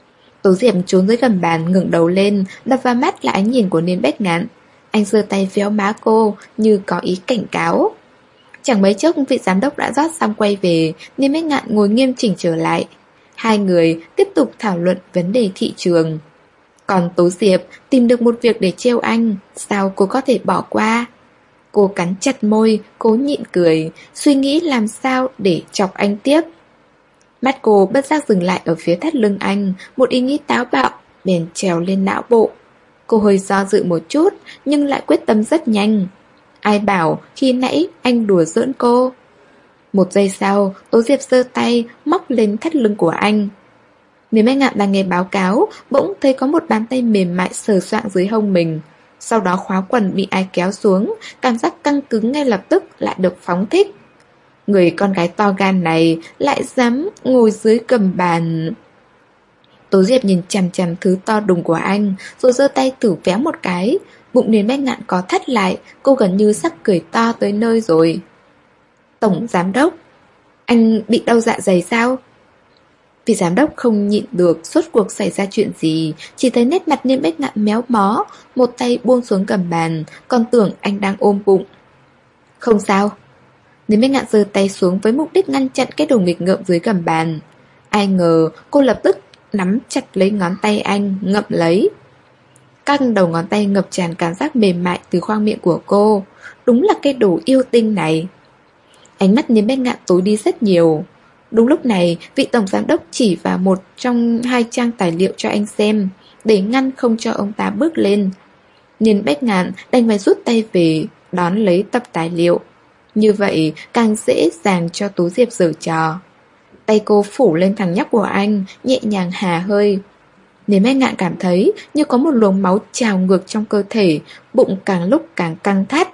Tố Diệp trốn dưới gầm bàn, ngẩng đầu lên, đập vào mắt là ánh nhìn của Niên Bách Ngạn. Anh giơ tay véo má cô như có ý cảnh cáo. Chẳng mấy chốc vị giám đốc đã rót xong quay về, Niên Bách Ngạn ngồi nghiêm chỉnh trở lại. Hai người tiếp tục thảo luận vấn đề thị trường. Còn Tố Diệp tìm được một việc để trêu anh, sao cô có thể bỏ qua? Cô cắn chặt môi, cố nhịn cười, suy nghĩ làm sao để chọc anh tiếp. Mắt cô bất giác dừng lại ở phía thắt lưng anh, một ý nghĩ táo bạo bèn trèo lên não bộ. Cô hơi do dự một chút, nhưng lại quyết tâm rất nhanh. Ai bảo khi nãy anh đùa giỡn cô? Một giây sau, Tố Diệp giơ tay móc lên thắt lưng của anh. Niên Bách Ngạn đang nghe báo cáo, bỗng thấy có một bàn tay mềm mại sờ soạng dưới hông mình. Sau đó khóa quần bị ai kéo xuống, cảm giác căng cứng ngay lập tức lại được phóng thích. Người con gái to gan này lại dám ngồi dưới gầm bàn. Tố Diệp nhìn chằm chằm thứ to đùng của anh, rồi giơ tay thử véo một cái. Bụng Niên Bách Ngạn có thắt lại, cô gần như sắp cười to tới nơi rồi. Tổng giám đốc, anh bị đau dạ dày sao? Vì giám đốc không nhịn được suốt cuộc xảy ra chuyện gì, chỉ thấy nét mặt Niên Bách Ngạn méo mó, một tay buông xuống gầm bàn, còn tưởng anh đang ôm bụng. Không sao. Niên Bách Ngạn giơ tay xuống với mục đích ngăn chặn cái đồ nghịch ngợm dưới gầm bàn. Ai ngờ cô lập tức nắm chặt lấy ngón tay anh, ngậm lấy. Các đầu ngón tay ngập tràn cảm giác mềm mại từ khoang miệng của cô. Đúng là cái đồ yêu tinh này. Ánh mắt Niên Bách Ngạn tối đi rất nhiều. Đúng lúc này, vị tổng giám đốc chỉ vào một trong hai trang tài liệu cho anh xem, để ngăn không cho ông ta bước lên. Niên Bách Ngạn đành phải rút tay về, đón lấy tập tài liệu. Như vậy càng dễ dàng cho Tố Diệp giở trò. Tay cô phủ lên thằng nhóc của anh, nhẹ nhàng hà hơi. Niên Bách Ngạn cảm thấy như có một luồng máu trào ngược trong cơ thể, bụng càng lúc càng căng thắt.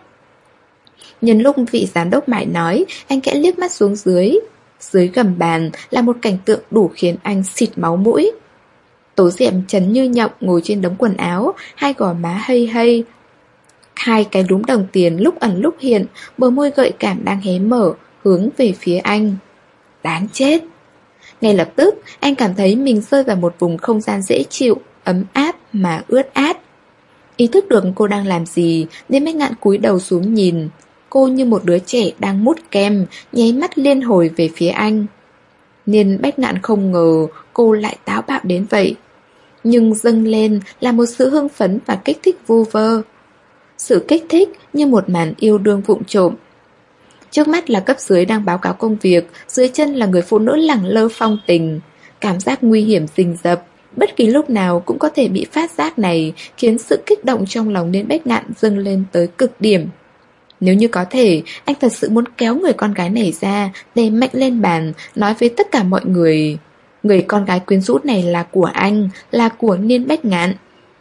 Nhân lúc vị giám đốc mải nói, anh kẽ liếc mắt xuống dưới. Dưới gầm bàn là một cảnh tượng đủ khiến anh xịt máu mũi. Tố Diệp chấn như nhộng ngồi trên đống quần áo, hai gò má hây hây. Hai cái đúm đồng tiền lúc ẩn lúc hiện, bờ môi gợi cảm đang hé mở, hướng về phía anh. Đáng chết! Ngay lập tức, anh cảm thấy mình rơi vào một vùng không gian dễ chịu, ấm áp mà ướt át. Ý thức được cô đang làm gì, nên Bách Ngạn cúi đầu xuống nhìn. Cô như một đứa trẻ đang mút kem, nháy mắt liên hồi về phía anh. Niên Bách Ngạn không ngờ cô lại táo bạo đến vậy. Nhưng dâng lên là một sự hưng phấn và kích thích vu vơ. Sự kích thích như một màn yêu đương vụng trộm. Trước mắt là cấp dưới đang báo cáo công việc, dưới chân là người phụ nữ lẳng lơ phong tình. Cảm giác nguy hiểm rình rập, bất kỳ lúc nào cũng có thể bị phát giác này, khiến sự kích động trong lòng Niên Bách Ngạn dâng lên tới cực điểm. Nếu như có thể, anh thật sự muốn kéo người con gái này ra, đè mạnh lên bàn, nói với tất cả mọi người. Người con gái quyến rũ này là của anh, là của Niên Bách Ngạn.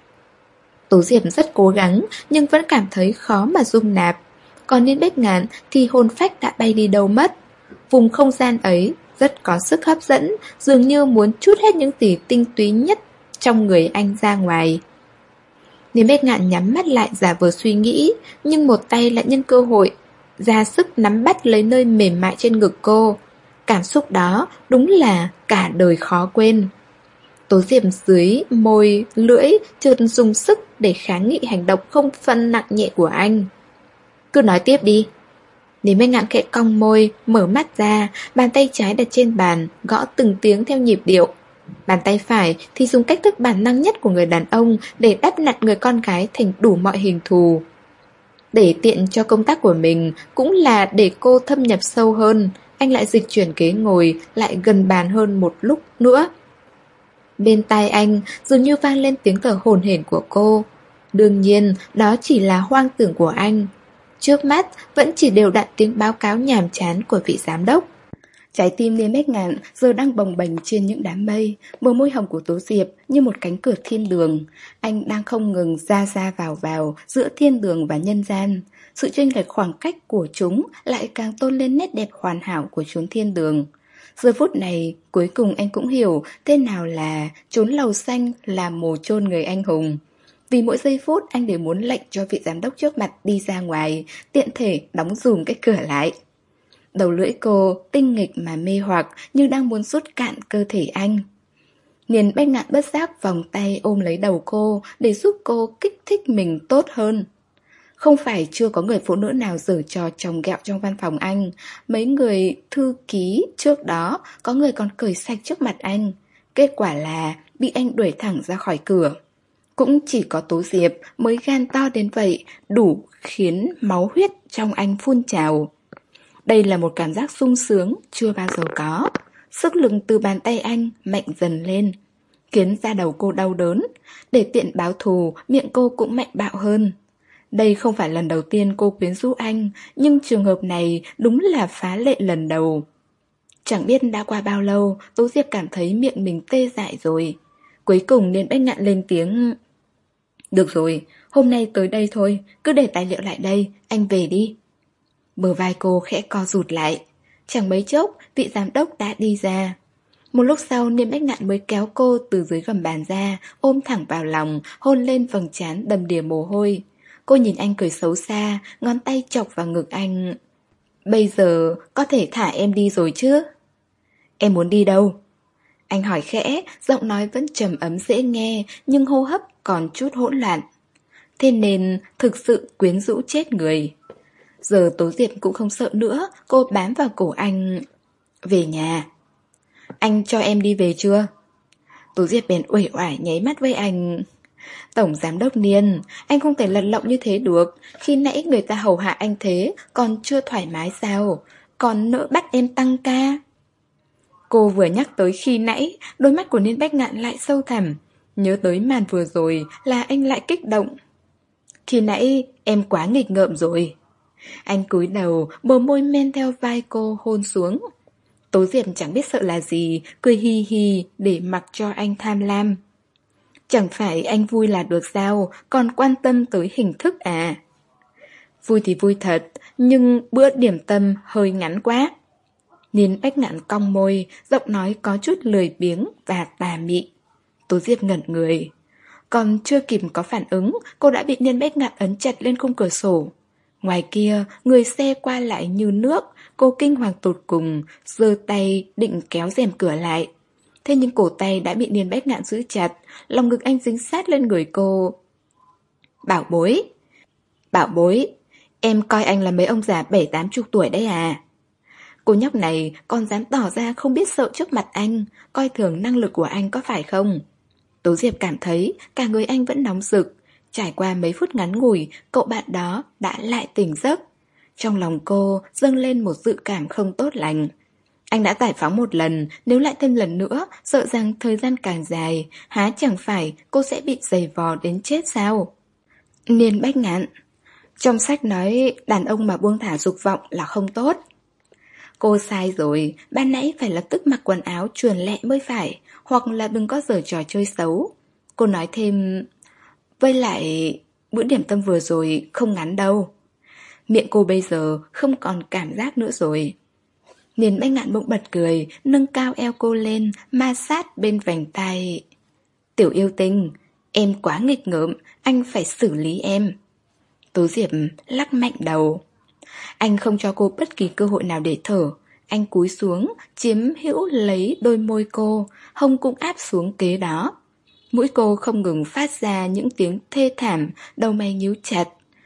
Tố Diệp rất cố gắng, nhưng vẫn cảm thấy khó mà dung nạp. Còn Niên Bách Ngạn thì hồn phách đã bay đi đâu mất. Vùng không gian ấy rất có sức hấp dẫn, dường như muốn trút hết những gì tinh túy nhất trong người anh ra ngoài. Niên Bách Ngạn nhắm mắt lại giả vờ suy nghĩ, nhưng một tay lại nhân cơ hội ra sức nắm bắt lấy nơi mềm mại trên ngực cô. Cảm xúc đó đúng là cả đời khó quên. Tố Diệp dưới môi lưỡi chợt dùng sức để kháng nghị hành động không phân nặng nhẹ của anh. Cứ nói tiếp đi. Niên Bách Ngạn khẽ cong môi, mở mắt ra, bàn tay trái đặt trên bàn, gõ từng tiếng theo nhịp điệu. Bàn tay phải thì dùng cách thức bản năng nhất của người đàn ông để đắp nặn người con gái thành đủ mọi hình thù. Để tiện cho công tác của mình, cũng là để cô thâm nhập sâu hơn, anh lại dịch chuyển ghế ngồi lại gần bàn hơn một lúc nữa. Bên tai anh dường như vang lên tiếng thở hổn hển của cô. Đương nhiên, đó chỉ là hoang tưởng của anh. Trước mắt vẫn chỉ đều đặn tiếng báo cáo nhàm chán của vị giám đốc. Trái tim Niên Bách Ngạn giờ đang bồng bềnh trên những đám mây, bờ môi hồng của Tố Diệp như một cánh cửa thiên đường. Anh đang không ngừng ra ra vào vào giữa thiên đường và nhân gian. Sự chênh lệch khoảng cách của chúng lại càng tôn lên nét đẹp hoàn hảo của chốn thiên đường. Giờ phút này, cuối cùng anh cũng hiểu thế nào là chốn lầu xanh là mồ chôn người anh hùng. Vì mỗi giây phút anh đều muốn lệnh cho vị giám đốc trước mặt đi ra ngoài, tiện thể đóng dùm cái cửa lại. Đầu lưỡi cô tinh nghịch mà mê hoặc, nhưng đang muốn rút cạn cơ thể anh. Niên Bách Ngạn bất giác vòng tay ôm lấy đầu cô để giúp cô kích thích mình tốt hơn. Không phải chưa có người phụ nữ nào giở trò chồng ghẹo trong văn phòng anh. Mấy người thư ký trước đó có người còn cười sạch trước mặt anh. Kết quả là bị anh đuổi thẳng ra khỏi cửa. Cũng chỉ có Tố Diệp mới gan to đến vậy, đủ khiến máu huyết trong anh phun trào. Đây là một cảm giác sung sướng chưa bao giờ có. Sức lực từ bàn tay anh mạnh dần lên, khiến da đầu cô đau đớn. Để tiện báo thù, miệng cô cũng mạnh bạo hơn. Đây không phải lần đầu tiên cô quyến rũ anh, nhưng trường hợp này đúng là phá lệ lần đầu. Chẳng biết đã qua bao lâu, Tố Diệp cảm thấy miệng mình tê dại rồi. Cuối cùng Niên Bách Ngạn lên tiếng. Được rồi, hôm nay tới đây thôi, cứ để tài liệu lại đây, anh về đi. Bờ vai cô khẽ co rụt lại. Chẳng mấy chốc, vị giám đốc đã đi ra. Một lúc sau, Niên Bách Ngạn mới kéo cô từ dưới gầm bàn ra, ôm thẳng vào lòng, hôn lên vầng trán đầm đìa mồ hôi. Cô nhìn anh cười xấu xa, ngón tay chọc vào ngực anh. Bây giờ có thể thả em đi rồi chứ? Em muốn đi đâu? Anh hỏi khẽ, giọng nói vẫn trầm ấm dễ nghe, nhưng hô hấp còn chút hỗn loạn. Thế nên thực sự quyến rũ chết người. Giờ Tố Diệp cũng không sợ nữa, cô bám vào cổ anh. Về nhà. Anh cho em đi về chưa? Tố Diệp bèn uể oải nháy mắt với anh. Tổng giám đốc Niên, anh không thể lật lọng như thế được. Khi nãy người ta hầu hạ anh thế, còn chưa thoải mái sao? Còn nỡ bắt em tăng ca. Cô vừa nhắc tới khi nãy, đôi mắt của Niên Bách Ngạn lại sâu thẳm. Nhớ tới màn vừa rồi là anh lại kích động. Khi nãy em quá nghịch ngợm rồi. Anh cúi đầu, bờ môi men theo vai cô hôn xuống. Tố Diệp chẳng biết sợ là gì, cười hi hi để mặc cho anh tham lam. Chẳng phải anh vui là được sao, còn quan tâm tới hình thức à? Vui thì vui thật, nhưng bữa điểm tâm hơi ngắn quá. Niên Bách Ngạn cong môi, giọng nói có chút lười biếng và tà mị. Tố Diệp ngẩn người. Còn chưa kịp có phản ứng, cô đã bị Niên Bách Ngạn ấn chặt lên khung cửa sổ. Ngoài kia, người xe qua lại như nước, cô kinh hoàng tột cùng, giơ tay định kéo rèm cửa lại. Thế nhưng cổ tay đã bị Niên Bách Ngạn giữ chặt, lòng ngực anh dính sát lên người cô. Bảo bối, bảo bối, em coi anh là mấy ông già bảy tám chục tuổi đấy à? Cô nhóc này còn dám tỏ ra không biết sợ trước mặt anh, coi thường năng lực của anh có phải không? Tố Diệp cảm thấy cả người anh vẫn nóng rực. Trải qua mấy phút ngắn ngủi, cậu bạn đó đã lại tỉnh giấc. Trong lòng cô dâng lên một dự cảm không tốt lành. Anh đã giải phóng một lần, nếu lại thêm lần nữa, sợ rằng thời gian càng dài, há chẳng phải cô sẽ bị giày vò đến chết sao? Niên Bách Ngạn. Trong sách nói đàn ông mà buông thả dục vọng là không tốt. Cô sai rồi, ban nãy phải lập tức mặc quần áo chuồn lẹ mới phải, hoặc là đừng có giở trò chơi xấu. Cô nói thêm, với lại bữa điểm tâm vừa rồi không ngắn đâu. Miệng cô bây giờ không còn cảm giác nữa rồi. Niên Bách Ngạn bỗng bật cười, nâng cao eo cô lên, ma sát bên vành tai. Tiểu yêu tinh, em quá nghịch ngợm, anh phải xử lý em. Tố Diệp lắc mạnh đầu. Anh không cho cô bất kỳ cơ hội nào để thở. Anh cúi xuống, chiếm hữu lấy đôi môi cô, hông cũng áp xuống kế đó. Mũi cô không ngừng phát ra những tiếng thê thảm, đầu mày nhíu chặt.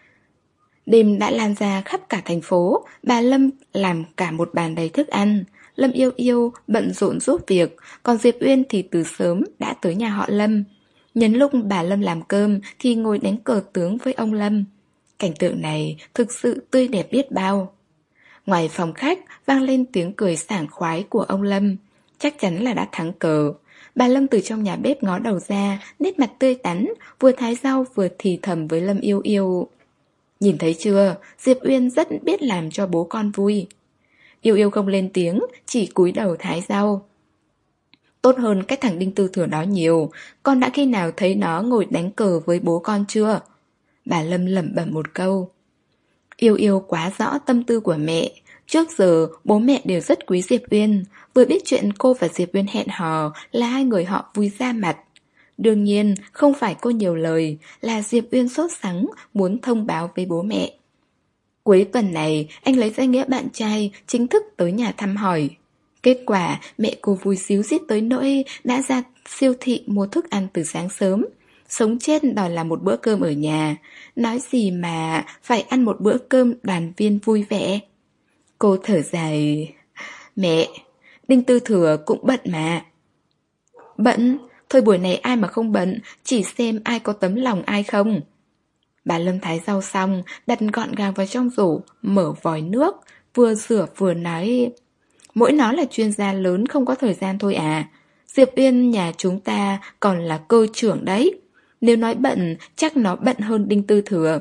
Đêm đã lan ra khắp cả thành phố, bà Lâm làm cả một bàn đầy thức ăn. Lâm Yêu Yêu bận rộn giúp việc, còn Diệp Uyên thì từ sớm đã tới nhà họ Lâm. Nhân lúc bà Lâm làm cơm thì ngồi đánh cờ tướng với ông Lâm. Cảnh tượng này thực sự tươi đẹp biết bao. Ngoài phòng khách vang lên tiếng cười sảng khoái của ông Lâm. Chắc chắn là đã thắng cờ. Bà Lâm từ trong nhà bếp ngó đầu ra, nét mặt tươi tắn, vừa thái rau vừa thì thầm với Lâm Yêu Yêu. Nhìn thấy chưa, Diệp Uyên rất biết làm cho bố con vui. Yêu Yêu không lên tiếng, chỉ cúi đầu thái rau. Tốt hơn cái thằng Đinh Tư Thừa đó nhiều. Con đã khi nào thấy nó ngồi đánh cờ với bố con chưa? Bà Lâm lẩm bẩm một câu. Yêu Yêu quá rõ tâm tư của mẹ. Trước giờ bố mẹ đều rất quý Diệp Uyên. Vừa biết chuyện cô và Diệp Uyên hẹn hò là hai người họ vui ra mặt. Đương nhiên không phải cô nhiều lời, là Diệp Uyên sốt sắng muốn thông báo với bố mẹ. Cuối tuần này anh lấy danh nghĩa bạn trai chính thức tới nhà thăm hỏi. Kết quả mẹ cô vui xíu rít tới nỗi đã ra siêu thị mua thức ăn từ sáng sớm. Sống chết đòi làm một bữa cơm ở nhà. Nói gì mà phải ăn một bữa cơm đoàn viên vui vẻ. Cô thở dài. Mẹ, Đinh Tư Thừa cũng bận mà. Bận? Thôi buổi này ai mà không bận, chỉ xem ai có tấm lòng ai không. Bà Lâm thái rau xong, đặt gọn gàng vào trong rổ, mở vòi nước, vừa rửa vừa nói. Mỗi nó là chuyên gia lớn không có thời gian thôi à. Diệp Uyên nhà chúng ta còn là cơ trưởng đấy. Nếu nói bận, chắc nó bận hơn Đinh Tư Thừa.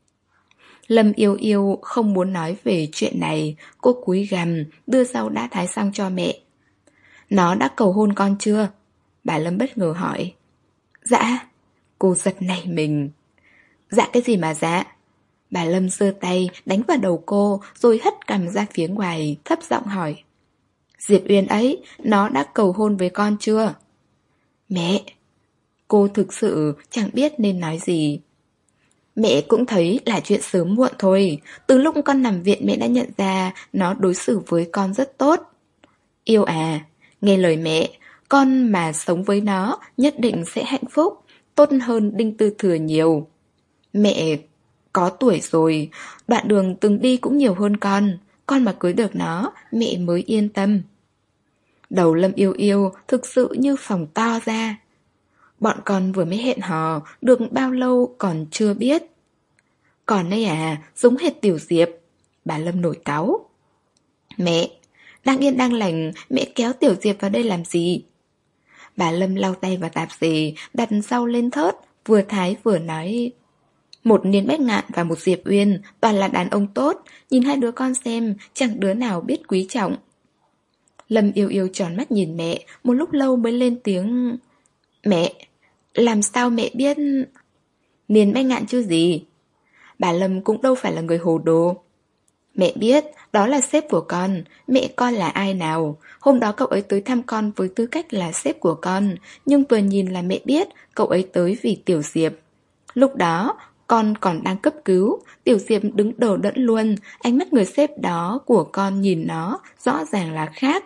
Lâm Yêu Yêu không muốn nói về chuyện này. Cô cúi gằm, đưa rau đã thái xong cho mẹ. Nó đã cầu hôn con chưa? Bà Lâm bất ngờ hỏi. Dạ. Cô giật nảy mình. Dạ cái gì mà dạ? Bà Lâm giơ tay đánh vào đầu cô, rồi hất cằm ra phía ngoài, thấp giọng hỏi. Diệp Uyên ấy, nó đã cầu hôn với con chưa? Mẹ. Cô thực sự chẳng biết nên nói gì. Mẹ cũng thấy là chuyện sớm muộn thôi. Từ lúc con nằm viện mẹ đã nhận ra nó đối xử với con rất tốt. Yêu à, nghe lời mẹ, con mà sống với nó nhất định sẽ hạnh phúc, tốt hơn Đinh Tư Thừa nhiều. Mẹ có tuổi rồi, đoạn đường từng đi cũng nhiều hơn con. Con mà cưới được nó, mẹ mới yên tâm. Đầu Lâm Yêu Yêu thực sự như phồng to ra. Bọn con vừa mới hẹn hò, được bao lâu còn chưa biết. Còn đây à, giống hệt Tiểu Diệp. Bà Lâm nổi cáu. Mẹ, đang yên đang lành, mẹ kéo Tiểu Diệp vào đây làm gì? Bà Lâm lau tay vào tạp dề, đặt rau lên thớt, vừa thái vừa nói. Một Niên Bách Ngạn và một Diệp Uyên, toàn là đàn ông tốt, nhìn hai đứa con xem, chẳng đứa nào biết quý trọng. Lâm Yêu Yêu tròn mắt nhìn mẹ, một lúc lâu mới lên tiếng. Mẹ, làm sao mẹ biết... Niên Bách Ngạn chứ gì? Bà Lâm cũng đâu phải là người hồ đồ. Mẹ biết, đó là sếp của con, mẹ con là ai nào? Hôm đó cậu ấy tới thăm con với tư cách là sếp của con, nhưng vừa nhìn là mẹ biết cậu ấy tới vì Tiểu Diệp. Lúc đó, con còn đang cấp cứu, Tiểu Diệp đứng đờ đẫn luôn, ánh mắt người sếp đó của con nhìn nó rõ ràng là khác.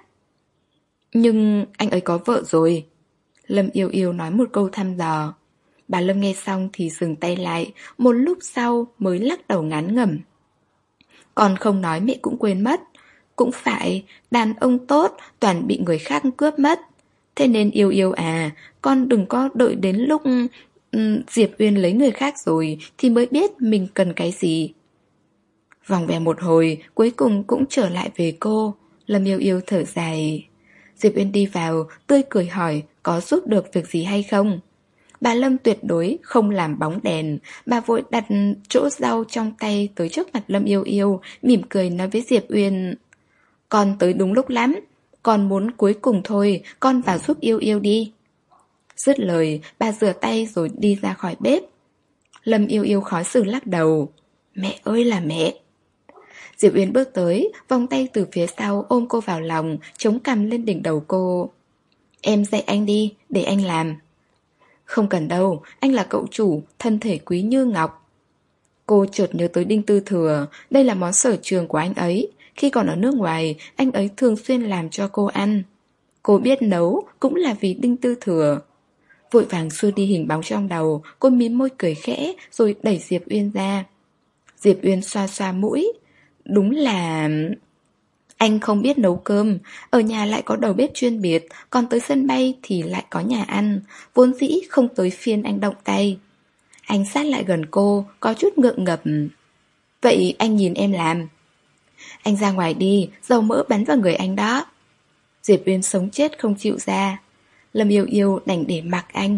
Nhưng anh ấy có vợ rồi. Lâm Yêu Yêu nói một câu thăm dò. Bà Lâm nghe xong thì dừng tay lại, một lúc sau mới lắc đầu ngán ngẩm. Con không nói mẹ cũng quên mất. Cũng phải, đàn ông tốt toàn bị người khác cướp mất. Thế nên Yêu Yêu à, con đừng có đợi đến lúc um, Diệp Uyên lấy người khác rồi thì mới biết mình cần cái gì. Vòng về một hồi, cuối cùng cũng trở lại về cô. Lâm Yêu Yêu thở dài. Diệp Uyên đi vào, tươi cười hỏi có giúp được việc gì hay không. Bà Lâm tuyệt đối không làm bóng đèn. Bà vội đặt chỗ rau trong tay tới trước mặt Lâm Yêu Yêu, mỉm cười nói với Diệp Uyên. Con tới đúng lúc lắm. Con muốn cuối cùng thôi, con vào giúp Yêu Yêu đi. Dứt lời, bà rửa tay rồi đi ra khỏi bếp. Lâm Yêu Yêu khó xử lắc đầu. Mẹ ơi là mẹ. Diệp Uyên bước tới, vòng tay từ phía sau ôm cô vào lòng, chống cằm lên đỉnh đầu cô. Em dạy anh đi, để anh làm. Không cần đâu, anh là cậu chủ, thân thể quý như ngọc. Cô chợt nhớ tới Đinh Tư Thừa, đây là món sở trường của anh ấy. Khi còn ở nước ngoài, anh ấy thường xuyên làm cho cô ăn. Cô biết nấu cũng là vì Đinh Tư Thừa. Vội vàng xua đi hình bóng trong đầu, cô mím môi cười khẽ rồi đẩy Diệp Uyên ra. Diệp Uyên xoa xoa mũi. Đúng là... Anh không biết nấu cơm, ở nhà lại có đầu bếp chuyên biệt, còn tới sân bay thì lại có nhà ăn, vốn dĩ không tới phiên anh động tay. Anh sát lại gần cô, có chút ngượng ngập. Vậy anh nhìn em làm. Anh ra ngoài đi, dầu mỡ bắn vào người anh đó. Diệp Uyên sống chết không chịu ra. Lâm Yêu Yêu đành để mặc anh.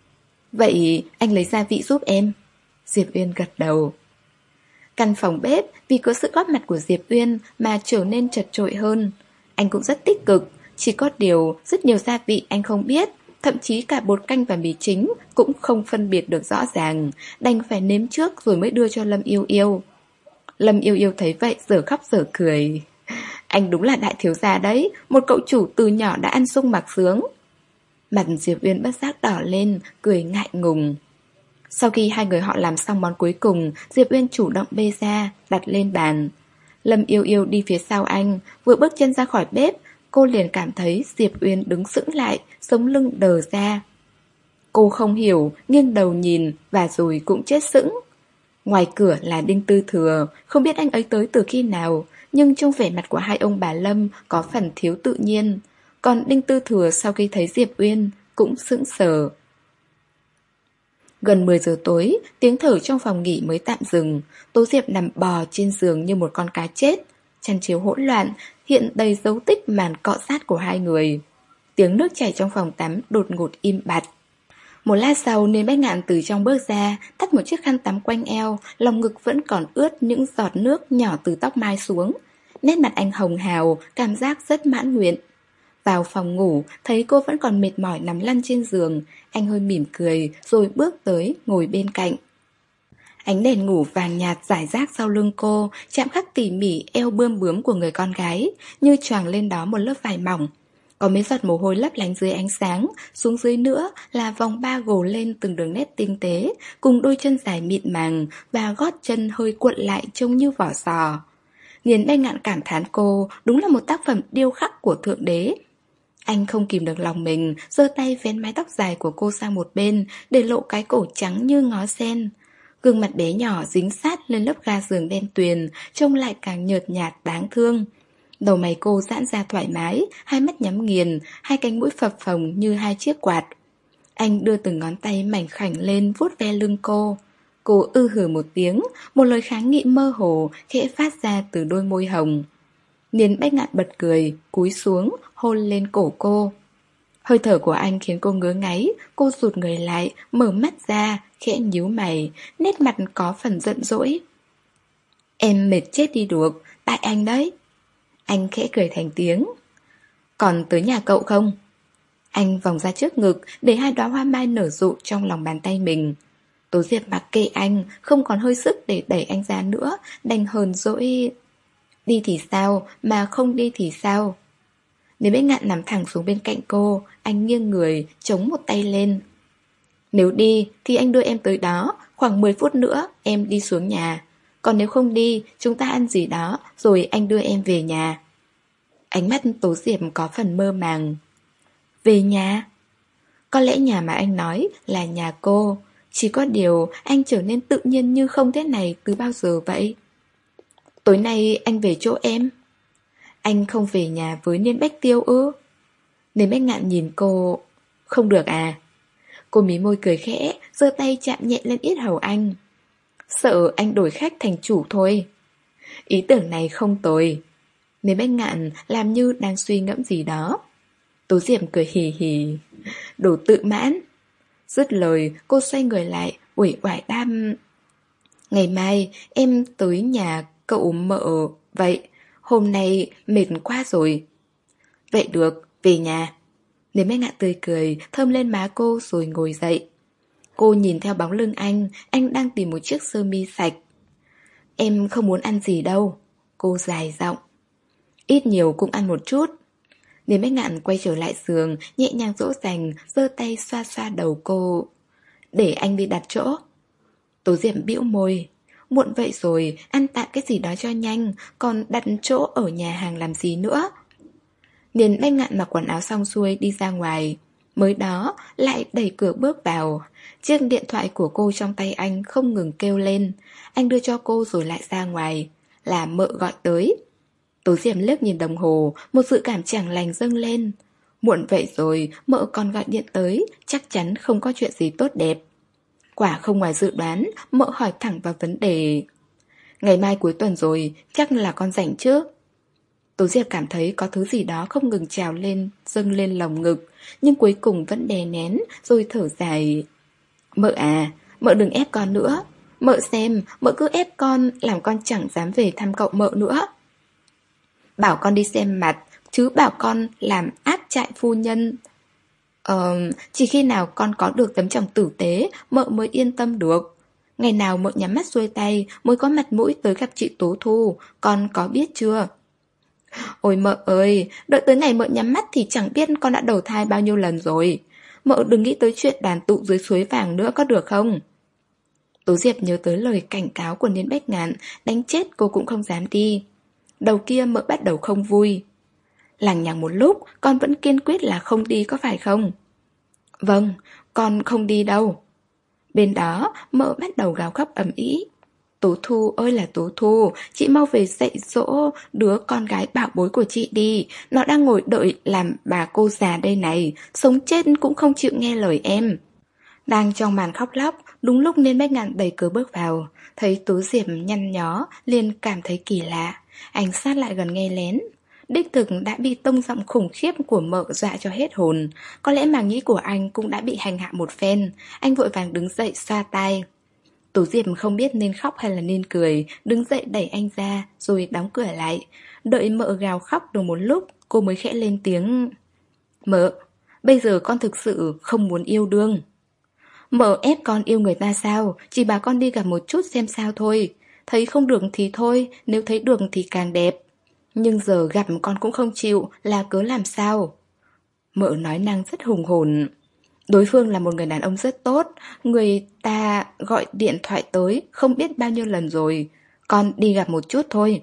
Vậy anh lấy gia vị giúp em. Diệp Uyên gật đầu. Căn phòng bếp vì có sự góp mặt của Diệp Uyên mà trở nên chật chội hơn. Anh cũng rất tích cực, chỉ có điều rất nhiều gia vị anh không biết, thậm chí cả bột canh và mì chính cũng không phân biệt được rõ ràng, đành phải nếm trước rồi mới đưa cho Lâm Yêu Yêu. Lâm Yêu Yêu thấy vậy dở khóc dở cười. Anh đúng là đại thiếu gia đấy, một cậu chủ từ nhỏ đã ăn sung mặc sướng. Mặt Diệp Uyên bất giác đỏ lên, cười ngại ngùng. Sau khi hai người họ làm xong món cuối cùng, Diệp Uyên chủ động bê ra, đặt lên bàn. Lâm Yêu Yêu đi phía sau anh, vừa bước chân ra khỏi bếp, cô liền cảm thấy Diệp Uyên đứng sững lại, sống lưng đờ ra. Cô không hiểu, nghiêng đầu nhìn và rồi cũng chết sững. Ngoài cửa là Đinh Tư Thừa, không biết anh ấy tới từ khi nào, nhưng trong vẻ mặt của hai ông bà Lâm có phần thiếu tự nhiên. Còn Đinh Tư Thừa sau khi thấy Diệp Uyên cũng sững sờ. Gần mười giờ tối, tiếng thở trong phòng nghỉ mới tạm dừng. Tố Diệp nằm bò trên giường như một con cá chết. Chăn chiếu hỗn loạn, hiện đầy dấu tích màn cọ sát của hai người. Tiếng nước chảy trong phòng tắm đột ngột im bặt. Một lát sau Nên Bách Ngạn từ trong bước ra, thắt một chiếc khăn tắm quanh eo, lòng ngực vẫn còn ướt những giọt nước nhỏ từ tóc mai xuống. Nét mặt anh hồng hào, cảm giác rất mãn nguyện. Vào phòng ngủ, thấy cô vẫn còn mệt mỏi nằm lăn trên giường, anh hơi mỉm cười rồi bước tới ngồi bên cạnh. Ánh đèn ngủ vàng nhạt rải rác sau lưng cô, chạm khắc tỉ mỉ eo bươm bướm của người con gái, như choàng lên đó một lớp vải mỏng. Có mấy giọt mồ hôi lấp lánh dưới ánh sáng, xuống dưới nữa là vòng ba gồ lên từng đường nét tinh tế, cùng đôi chân dài mịn màng và gót chân hơi cuộn lại trông như vỏ sò. Nghiền Bách Ngạn cảm thán cô đúng là một tác phẩm điêu khắc của Thượng Đế. Anh không kìm được lòng mình, giơ tay vén mái tóc dài của cô sang một bên, để lộ cái cổ trắng như ngó sen. Gương mặt bé nhỏ dính sát lên lớp ga giường đen tuyền, trông lại càng nhợt nhạt đáng thương. Đầu mày cô giãn ra thoải mái, hai mắt nhắm nghiền, hai cánh mũi phập phồng như hai chiếc quạt. Anh đưa từng ngón tay mảnh khảnh lên vuốt ve lưng cô. Cô ư hử một tiếng, một lời kháng nghị mơ hồ khẽ phát ra từ đôi môi hồng. Niên Bách Ngạn bật cười, cúi xuống, hôn lên cổ cô. Hơi thở của anh khiến cô ngứa ngáy, cô rụt người lại, mở mắt ra, khẽ nhíu mày, nét mặt có phần giận dỗi. Em mệt chết đi được, tại anh đấy. Anh khẽ cười thành tiếng. Còn tới nhà cậu không? Anh vòng ra trước ngực, để hai đóa hoa mai nở rộ trong lòng bàn tay mình. Tố Diệp mặc kệ anh, không còn hơi sức để đẩy anh ra nữa, đành hờn dỗi. Đi thì sao, mà không đi thì sao? Nếu Bách Ngạn nằm thẳng xuống bên cạnh cô, anh nghiêng người, chống một tay lên. Nếu đi thì anh đưa em tới đó, khoảng mười phút nữa em đi xuống nhà. Còn nếu không đi, chúng ta ăn gì đó, rồi anh đưa em về nhà. Ánh mắt Tố Diệp có phần mơ màng. Về nhà? Có lẽ nhà mà anh nói là nhà cô. Chỉ có điều anh trở nên tự nhiên như không thế này từ bao giờ vậy? Tối nay anh về chỗ em. Anh không về nhà với Niên Bách Tiêu ư? Niên Bách Ngạn nhìn cô. Không được à? Cô mí môi cười khẽ, giơ tay chạm nhẹ lên yết hầu anh. Sợ anh đổi khách thành chủ thôi. Ý tưởng này không tồi. Niên Bách Ngạn làm như đang suy ngẫm gì đó. Tố Diệp cười hì hì. Đồ tự mãn. Dứt lời, cô xoay người lại, uể oải đam. Ngày mai em tới nhà cậu mợ. Vậy, hôm nay mệt quá rồi. Vậy được, về nhà. Niên Bách Ngạn tươi cười, thơm lên má cô rồi ngồi dậy. Cô nhìn theo bóng lưng anh, anh đang tìm một chiếc sơ mi sạch. Em không muốn ăn gì đâu. Cô dài giọng. Ít nhiều cũng ăn một chút. Niên Bách Ngạn quay trở lại giường, nhẹ nhàng dỗ dành, giơ tay xoa xoa đầu cô. Để anh đi đặt chỗ. Tố Diệp bĩu môi. Muộn vậy rồi, ăn tạm cái gì đó cho nhanh, còn đặt chỗ ở nhà hàng làm gì nữa. Niên Bách Ngạn mặc quần áo xong xuôi đi ra ngoài. Mới đó lại đẩy cửa bước vào. Chiếc điện thoại của cô trong tay anh không ngừng kêu lên. Anh đưa cho cô rồi lại ra ngoài. Là mợ gọi tới. Tố Diệp liếc nhìn đồng hồ, một dự cảm chẳng lành dâng lên. Muộn vậy rồi, mợ còn gọi điện tới, chắc chắn không có chuyện gì tốt đẹp. Quả không ngoài dự đoán, mợ hỏi thẳng vào vấn đề. Ngày mai cuối tuần rồi, chắc là con rảnh chứ? Tố Diệp cảm thấy có thứ gì đó không ngừng trào lên, dâng lên lòng ngực, nhưng cuối cùng vẫn đè nén, rồi thở dài. Mợ à, mợ đừng ép con nữa. Mợ xem, mợ cứ ép con, làm con chẳng dám về thăm cậu mợ nữa. Bảo con đi xem mặt, chứ bảo con làm áp trại phu nhân. Ờ, chỉ khi nào con có được tấm chồng tử tế, mợ mới yên tâm được. Ngày nào mợ nhắm mắt xuôi tay mới có mặt mũi tới gặp chị Tố Thu, con có biết chưa? Ôi mợ ơi, đợi tới ngày mợ nhắm mắt thì chẳng biết con đã đầu thai bao nhiêu lần rồi. Mợ đừng nghĩ tới chuyện đàn tụ dưới suối vàng nữa có được không? Tố Diệp nhớ tới lời cảnh cáo của Niên Bách Ngạn, đánh chết cô cũng không dám đi. Đầu kia mợ bắt đầu không vui. Lằng nhằng một lúc, con vẫn kiên quyết là không đi có phải không? Vâng, con không đi đâu. Bên đó, mợ bắt đầu gào khóc ầm ĩ. Tố Thu ơi là Tố Thu, chị mau về dạy dỗ đứa con gái bảo bối của chị đi. Nó đang ngồi đợi làm bà cô già đây này, sống chết cũng không chịu nghe lời em. Đang trong màn khóc lóc, đúng lúc nên Bách Ngạn đẩy cửa bước vào. Thấy Tú Diệp nhăn nhó, liền cảm thấy kỳ lạ. Anh sát lại gần nghe lén. Đích thực đã bị tông giọng khủng khiếp của mợ dọa cho hết hồn. Có lẽ màng nhĩ của anh cũng đã bị hành hạ một phen. Anh vội vàng đứng dậy xoa tay. Tú Diệp không biết nên khóc hay là nên cười, đứng dậy đẩy anh ra rồi đóng cửa lại. Đợi mợ gào khóc được một lúc, cô mới khẽ lên tiếng. Mợ, bây giờ con thực sự không muốn yêu đương. Mợ ép con yêu người ta sao? Chỉ bảo con đi gặp một chút xem sao thôi. Thấy không được thì thôi, nếu thấy được thì càng đẹp. Nhưng giờ gặp con cũng không chịu, là cớ làm sao? Mợ nói năng rất hùng hồn. Đối phương là một người đàn ông rất tốt. Người ta gọi điện thoại tới không biết bao nhiêu lần rồi. Con đi gặp một chút thôi.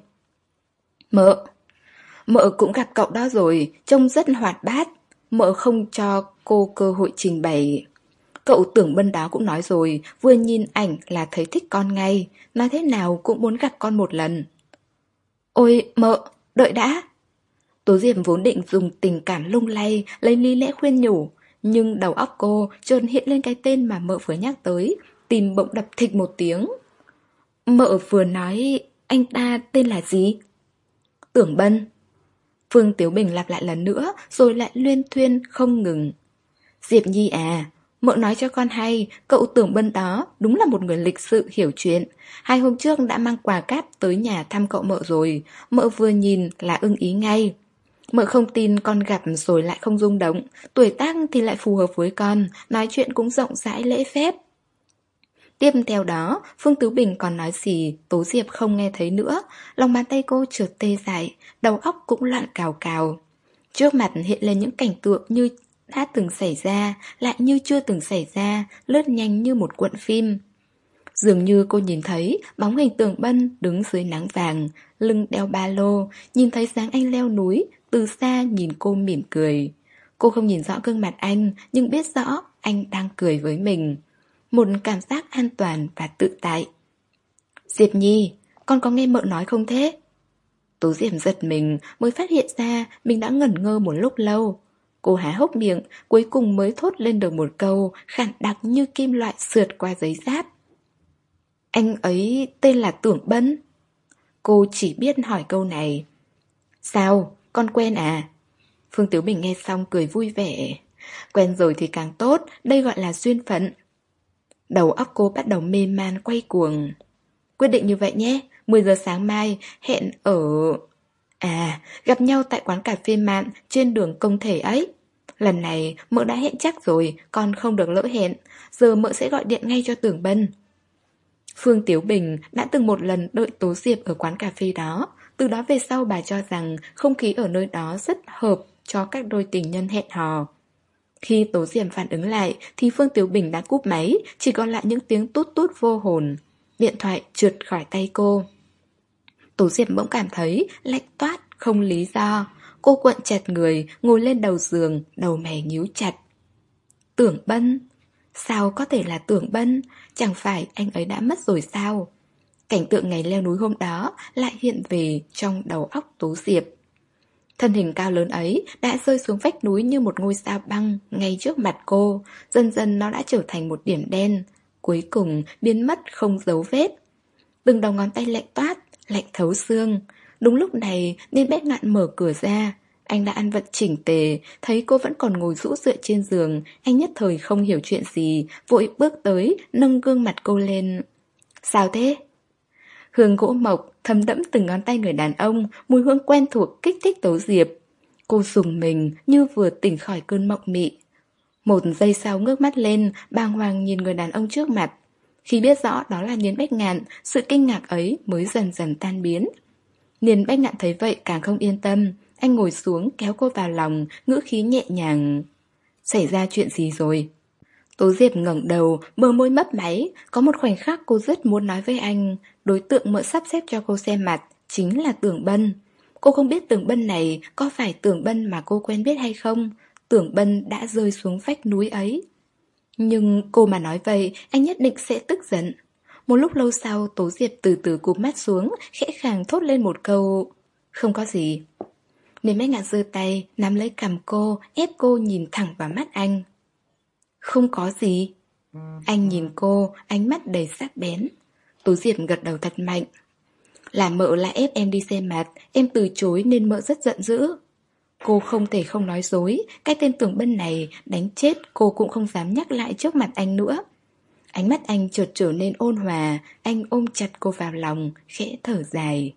Mợ Mợ cũng gặp cậu đó rồi, trông rất hoạt bát. Mợ không cho cô cơ hội trình bày. Cậu Tưởng Bân đó cũng nói rồi, vừa nhìn ảnh là thấy thích con ngay. Nói thế nào cũng muốn gặp con một lần. Ôi mợ, đợi đã. Tố Diệp vốn định dùng tình cảm lung lay lấy lý lẽ khuyên nhủ, nhưng đầu óc cô chợt hiện lên cái tên mà mợ vừa nhắc tới. Tim bỗng đập thịch một tiếng. Mợ vừa nói anh ta tên là gì? Tưởng Bân. Phương Tiếu Bình lặp lại lần nữa, rồi lại luyên thuyên không ngừng. Diệp Nhi à, mợ nói cho con hay, cậu Tưởng Bân đó đúng là một người lịch sự hiểu chuyện. Hai hôm trước đã mang quà cáp tới nhà thăm cậu mợ rồi, mợ vừa nhìn là ưng ý ngay. Mợ không tin con gặp rồi lại không rung động, tuổi tác thì lại phù hợp với con, nói chuyện cũng rộng rãi lễ phép. Tiếp theo đó, Phương Tứ Bình còn nói gì, Tố Diệp không nghe thấy nữa, lòng bàn tay cô trượt tê dại, đầu óc cũng loạn cào cào. Trước mặt hiện lên những cảnh tượng như đã từng xảy ra, lại như chưa từng xảy ra, lướt nhanh như một cuộn phim. Dường như cô nhìn thấy bóng hình Tưởng Bân đứng dưới nắng vàng, lưng đeo ba lô, nhìn thấy dáng anh leo núi, từ xa nhìn cô mỉm cười. Cô không nhìn rõ gương mặt anh, nhưng biết rõ anh đang cười với mình. Một cảm giác an toàn và tự tại. Diệp Nhi, con có nghe mợ nói không thế? Tố Diệp giật mình mới phát hiện ra mình đã ngẩn ngơ một lúc lâu. Cô há hốc miệng, cuối cùng mới thốt lên được một câu khản đặc như kim loại sượt qua giấy giáp. Anh ấy tên là Tưởng Bân. Cô chỉ biết hỏi câu này. Sao, con quen à? Phương Tiếu Bình nghe xong cười vui vẻ. Quen rồi thì càng tốt, đây gọi là duyên phận. Đầu óc cô bắt đầu mê man quay cuồng. Quyết định như vậy nhé, mười giờ sáng mai hẹn ở... À, gặp nhau tại quán cà phê mạn trên đường Công Thể ấy. Lần này mợ đã hẹn chắc rồi, con không được lỡ hẹn. Giờ mợ sẽ gọi điện ngay cho Tưởng Bân. Phương Tiếu Bình đã từng một lần đợi Tố Diệp ở quán cà phê đó. Từ đó về sau bà cho rằng không khí ở nơi đó rất hợp cho các đôi tình nhân hẹn hò. Khi Tố Diệp phản ứng lại thì Phương Tiếu Bình đã cúp máy, chỉ còn lại những tiếng tút tút vô hồn. Điện thoại trượt khỏi tay cô. Tố Diệp bỗng cảm thấy lạnh toát, không lý do. Cô cuộn chặt người, ngồi lên đầu giường, đầu mày nhíu chặt. Tưởng Bân? Sao có thể là Tưởng Bân? Chẳng phải anh ấy đã mất rồi sao? Cảnh tượng ngày leo núi hôm đó lại hiện về trong đầu óc Tố Diệp. Thân hình cao lớn ấy đã rơi xuống vách núi như một ngôi sao băng ngay trước mặt cô. Dần dần nó đã trở thành một điểm đen, cuối cùng biến mất không dấu vết. Từng đầu ngón tay lạnh toát, lạnh thấu xương. Đúng lúc này nên Bách Ngạn mở cửa ra. Anh đã ăn vận chỉnh tề, thấy cô vẫn còn ngồi rũ rượi trên giường. Anh nhất thời không hiểu chuyện gì, vội bước tới, nâng gương mặt cô lên. Sao thế? Hương gỗ mộc thấm đẫm từng ngón tay người đàn ông, mùi hương quen thuộc kích thích Tố Diệp. Cô rùng mình như vừa tỉnh khỏi cơn mộng mị. Một giây sau ngước mắt lên, bàng hoàng nhìn người đàn ông trước mặt. Khi biết rõ đó là Niên Bách Ngạn, sự kinh ngạc ấy mới dần dần tan biến. Niên Bách Ngạn thấy vậy càng không yên tâm. Anh ngồi xuống kéo cô vào lòng, ngữ khí nhẹ nhàng. Xảy ra chuyện gì rồi? Tố Diệp ngẩng đầu, bờ môi mấp máy. Có một khoảnh khắc cô rất muốn nói với anh. Đối tượng mợ sắp xếp cho cô xem mặt chính là Tưởng Bân. Cô không biết Tưởng Bân này có phải Tưởng Bân mà cô quen biết hay không. Tưởng Bân đã rơi xuống vách núi ấy. Nhưng cô mà nói vậy, anh nhất định sẽ tức giận. Một lúc lâu sau, Tố Diệp từ từ cụp mắt xuống, khẽ khàng thốt lên một câu: "Không có gì." Nên Bách Ngạn giơ tay, nắm lấy cằm cô, ép cô nhìn thẳng vào mắt anh. "Không có gì." Anh nhìn cô, ánh mắt đầy sắc bén. Tố Diệp gật đầu thật mạnh. "Là mợ lại ép em đi xem mặt, em từ chối nên mợ rất giận dữ." Cô không thể không nói dối, cái tên Tưởng Bân này đánh chết cô cũng không dám nhắc lại trước mặt anh nữa. Ánh mắt anh chợt trở nên ôn hòa, anh ôm chặt cô vào lòng, khẽ thở dài.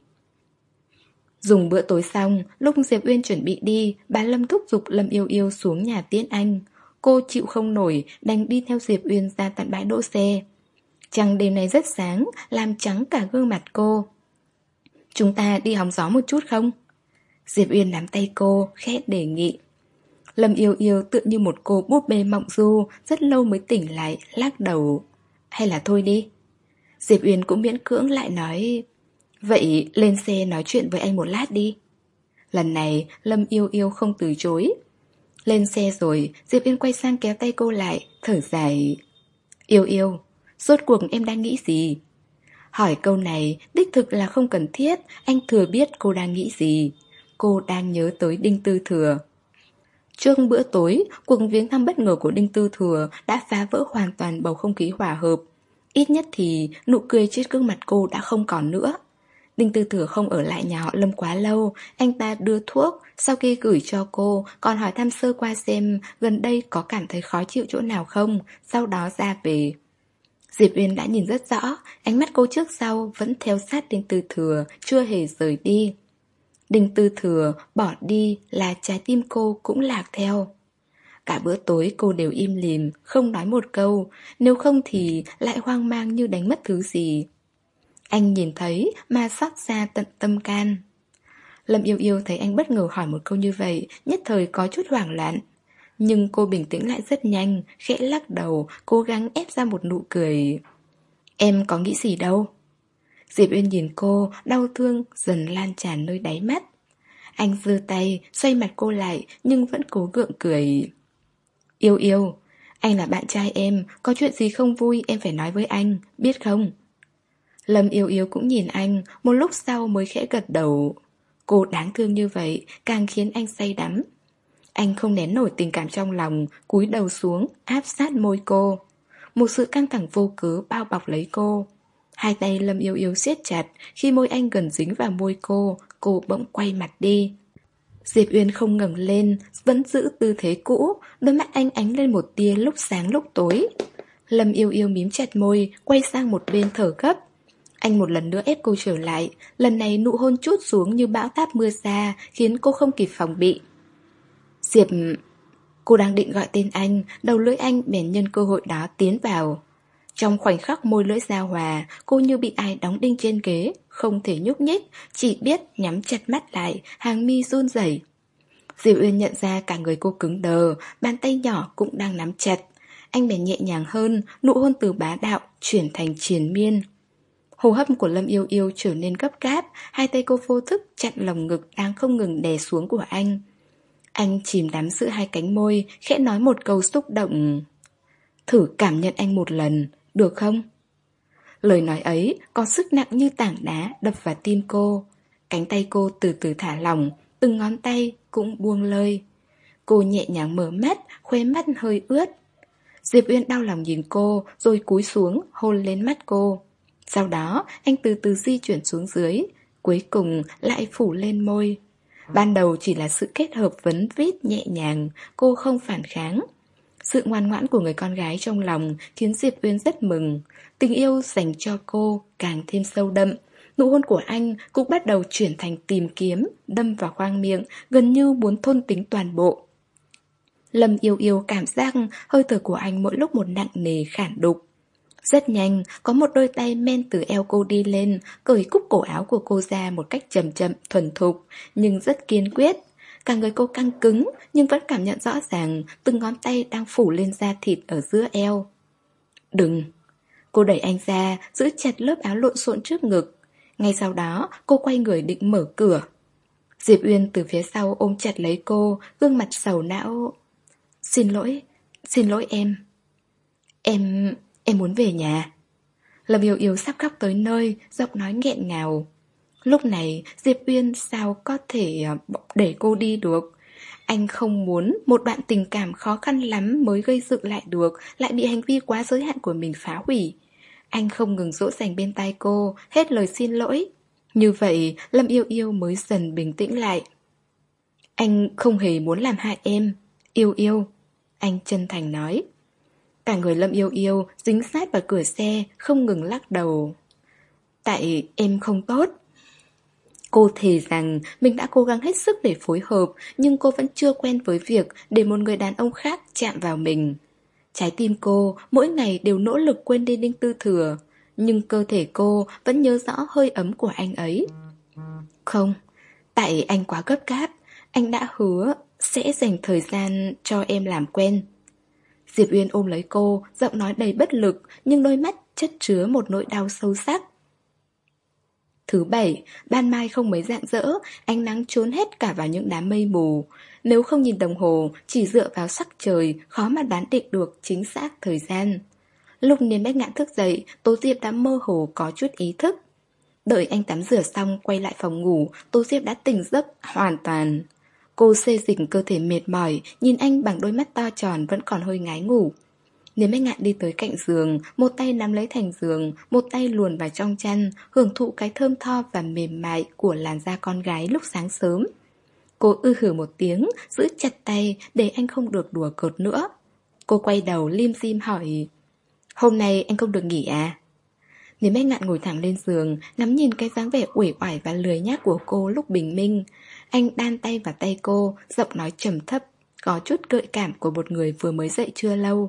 Dùng bữa tối xong, lúc Diệp Uyên chuẩn bị đi, bà Lâm thúc giục Lâm Yêu Yêu xuống nhà tiễn anh. Cô chịu không nổi, đành đi theo Diệp Uyên ra tận bãi đỗ xe. Trăng đêm nay rất sáng, làm trắng cả gương mặt cô. "Chúng ta đi hóng gió một chút không?" Diệp Uyên nắm tay cô, khẽ đề nghị. Lâm Yêu Yêu tựa như một cô búp bê mộng du, rất lâu mới tỉnh lại, lắc đầu. "Hay là thôi đi." Diệp Uyên cũng miễn cưỡng lại nói, "Vậy lên xe nói chuyện với anh một lát đi." Lần này Lâm Yêu Yêu không từ chối. Lên xe rồi, Diệp Uyên quay sang kéo tay cô lại, thở dài. "Yêu Yêu, rốt cuộc em đang nghĩ gì?" Hỏi câu này đích thực là không cần thiết, anh thừa biết cô đang nghĩ gì. Cô đang nhớ tới Đinh Tư Thừa. Trước bữa tối, cuộc viếng thăm bất ngờ của Đinh Tư Thừa đã phá vỡ hoàn toàn bầu không khí hòa hợp. Ít nhất thì nụ cười trên gương mặt cô đã không còn nữa. Đinh Tư Thừa không ở lại nhà họ Lâm quá lâu, anh ta đưa thuốc, sau khi gửi cho cô, còn hỏi thăm sơ qua xem gần đây có cảm thấy khó chịu chỗ nào không, sau đó ra về. Diệp Uyên đã nhìn rất rõ, ánh mắt cô trước sau vẫn theo sát Đinh Tư Thừa, chưa hề rời đi. Đinh Tư Thừa bỏ đi là trái tim cô cũng lạc theo. Cả bữa tối cô đều im lìm, không nói một câu, nếu không thì lại hoang mang như đánh mất thứ gì. Anh nhìn thấy mà xót ra tận tâm can. Lâm Yêu Yêu thấy anh bất ngờ hỏi một câu như vậy, nhất thời có chút hoảng loạn. Nhưng cô bình tĩnh lại rất nhanh, khẽ lắc đầu, cố gắng ép ra một nụ cười. "Em có nghĩ gì đâu." Diệp Uyên nhìn cô, đau thương dần lan tràn nơi đáy mắt. Anh giơ tay, xoay mặt cô lại, nhưng vẫn cố gượng cười. "Yêu Yêu, anh là bạn trai em, có chuyện gì không vui em phải nói với anh, biết không?" Lâm Yêu Yêu cũng nhìn anh, một lúc sau mới khẽ gật đầu. Cô đáng thương như vậy, càng khiến anh say đắm. Anh không nén nổi tình cảm trong lòng, cúi đầu xuống, áp sát môi cô. Một sự căng thẳng vô cớ bao bọc lấy cô. Hai tay Lâm Yêu Yêu siết chặt, khi môi anh gần dính vào môi cô, cô bỗng quay mặt đi. Diệp Uyên không ngẩng lên, vẫn giữ tư thế cũ, đôi mắt anh ánh lên một tia lúc sáng lúc tối. Lâm Yêu Yêu mím chặt môi, quay sang một bên thở gấp. Anh một lần nữa ép cô trở lại, lần này nụ hôn trút xuống như bão táp mưa xa, khiến cô không kịp phòng bị. Diệp... Cô đang định gọi tên anh, đầu lưỡi anh bèn nhân cơ hội đó tiến vào. Trong khoảnh khắc môi lưỡi giao hòa, cô như bị ai đóng đinh trên ghế, không thể nhúc nhích, chỉ biết nhắm chặt mắt lại, hàng mi run rẩy. Diệp Uyên nhận ra cả người cô cứng đờ, bàn tay nhỏ cũng đang nắm chặt. Anh bèn nhẹ nhàng hơn, nụ hôn từ bá đạo chuyển thành triền miên. Hô hấp của Lâm Yêu Yêu trở nên gấp gáp, hai tay cô vô thức chặn lồng ngực đang không ngừng đè xuống của anh. Anh chìm đắm giữa hai cánh môi, khẽ nói một câu xúc động. "Thử cảm nhận anh một lần, được không?" Lời nói ấy có sức nặng như tảng đá đập vào tim cô. Cánh tay cô từ từ thả lỏng, từng ngón tay cũng buông lơi. Cô nhẹ nhàng mở mắt, khóe mắt hơi ướt. Diệp Uyên đau lòng nhìn cô, rồi cúi xuống, hôn lên mắt cô. Sau đó, anh từ từ di chuyển xuống dưới, cuối cùng lại phủ lên môi. Ban đầu chỉ là sự kết hợp vấn vít nhẹ nhàng, cô không phản kháng. Sự ngoan ngoãn của người con gái trong lòng khiến Diệp Uyên rất mừng. Tình yêu dành cho cô càng thêm sâu đậm. Nụ hôn của anh cũng bắt đầu chuyển thành tìm kiếm, đâm vào khoang miệng, gần như muốn thôn tính toàn bộ. Lâm Yêu Yêu cảm giác hơi thở của anh mỗi lúc một nặng nề khản đục. Rất nhanh, có một đôi tay men từ eo cô đi lên, cởi cúc cổ áo của cô ra một cách chậm chậm, thuần thục, nhưng rất kiên quyết. Cả người cô căng cứng, nhưng vẫn cảm nhận rõ ràng từng ngón tay đang phủ lên da thịt ở giữa eo. "Đừng!" Cô đẩy anh ra, giữ chặt lớp áo lộn xộn trước ngực. Ngay sau đó, cô quay người định mở cửa. Diệp Uyên từ phía sau ôm chặt lấy cô, gương mặt sầu não. Xin lỗi, xin lỗi em. Em, em muốn về nhà. Lâm Yêu Yêu sắp khóc tới nơi, giọng nói nghẹn ngào. Lúc này Diệp Uyên sao có thể để cô đi được. Anh không muốn một đoạn tình cảm khó khăn lắm mới gây dựng lại được lại bị hành vi quá giới hạn của mình phá hủy. Anh không ngừng dỗ dành bên tai cô, hết lời xin lỗi. Như vậy Lâm Yêu Yêu mới dần bình tĩnh lại. Anh không hề muốn làm hại em, Yêu Yêu, anh chân thành nói. Cả người Lâm Yêu Yêu dính sát vào cửa xe, không ngừng lắc đầu. Tại em không tốt. Cô thề rằng mình đã cố gắng hết sức để phối hợp, nhưng cô vẫn chưa quen với việc để một người đàn ông khác chạm vào mình. Trái tim cô mỗi ngày đều nỗ lực quên đi Đinh Tư Thừa, nhưng cơ thể cô vẫn nhớ rõ hơi ấm của anh ấy. Không, tại anh quá gấp gáp, anh đã hứa sẽ dành thời gian cho em làm quen. Diệp Uyên ôm lấy cô, giọng nói đầy bất lực, nhưng đôi mắt chất chứa một nỗi đau sâu sắc. Thứ bảy, ban mai không mấy rạng rỡ, ánh nắng trốn hết cả vào những đám mây mù. Nếu không nhìn đồng hồ, chỉ dựa vào sắc trời, khó mà đoán định được chính xác thời gian. Lúc Niên Bách Ngạn thức dậy, Tố Diệp đã mơ hồ có chút ý thức. Đợi anh tắm rửa xong quay lại phòng ngủ, Tố Diệp đã tỉnh giấc hoàn toàn. Cô xê dịch cơ thể mệt mỏi, nhìn anh bằng đôi mắt to tròn vẫn còn hơi ngái ngủ. Niên Bách Ngạn đi tới cạnh giường, một tay nắm lấy thành giường, một tay luồn vào trong chăn, hưởng thụ cái thơm tho và mềm mại của làn da con gái lúc sáng sớm. Cô ư hử một tiếng, giữ chặt tay để anh không được đùa cợt nữa. Cô quay đầu lim dim hỏi, hôm nay anh không được nghỉ à? Niên Bách Ngạn ngồi thẳng lên giường, ngắm nhìn cái dáng vẻ uể oải và lười nhác của cô lúc bình minh. Anh đan tay vào tay cô, giọng nói trầm thấp, có chút gợi cảm của một người vừa mới dậy chưa lâu.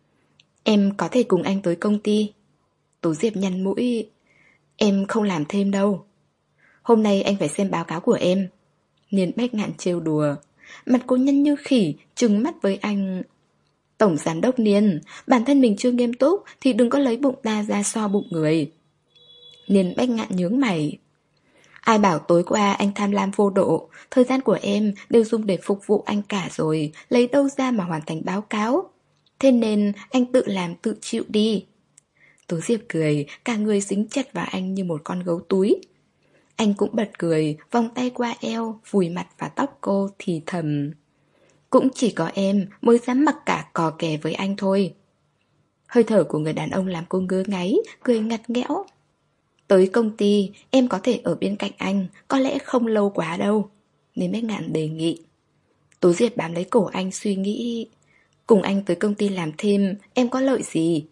Em có thể cùng anh tới công ty. Tố Diệp nhăn mũi. Em không làm thêm đâu. Hôm nay anh phải xem báo cáo của em. Niên Bách Ngạn trêu đùa. Mặt cô nhăn như khỉ, trừng mắt với anh. Tổng giám đốc Niên, bản thân mình chưa nghiêm túc thì đừng có lấy bụng ta ra so bụng người. Niên Bách Ngạn nhướng mày. Ai bảo tối qua anh tham lam vô độ, thời gian của em đều dùng để phục vụ anh cả rồi, lấy đâu ra mà hoàn thành báo cáo. Thế nên anh tự làm tự chịu đi. Tố Diệp cười, cả người dính chặt vào anh như một con gấu túi. Anh cũng bật cười, vòng tay qua eo, vùi mặt vào tóc cô thì thầm. Cũng chỉ có em mới dám mặc cả cò kè với anh thôi. Hơi thở của người đàn ông làm cô ngứa ngáy, cười ngặt nghẽo. Tới công ty, em có thể ở bên cạnh anh, có lẽ không lâu quá đâu. Nên Bách Ngạn đề nghị. Tố Diệp bám lấy cổ anh suy nghĩ. Cùng anh tới công ty làm thêm, em có lợi gì?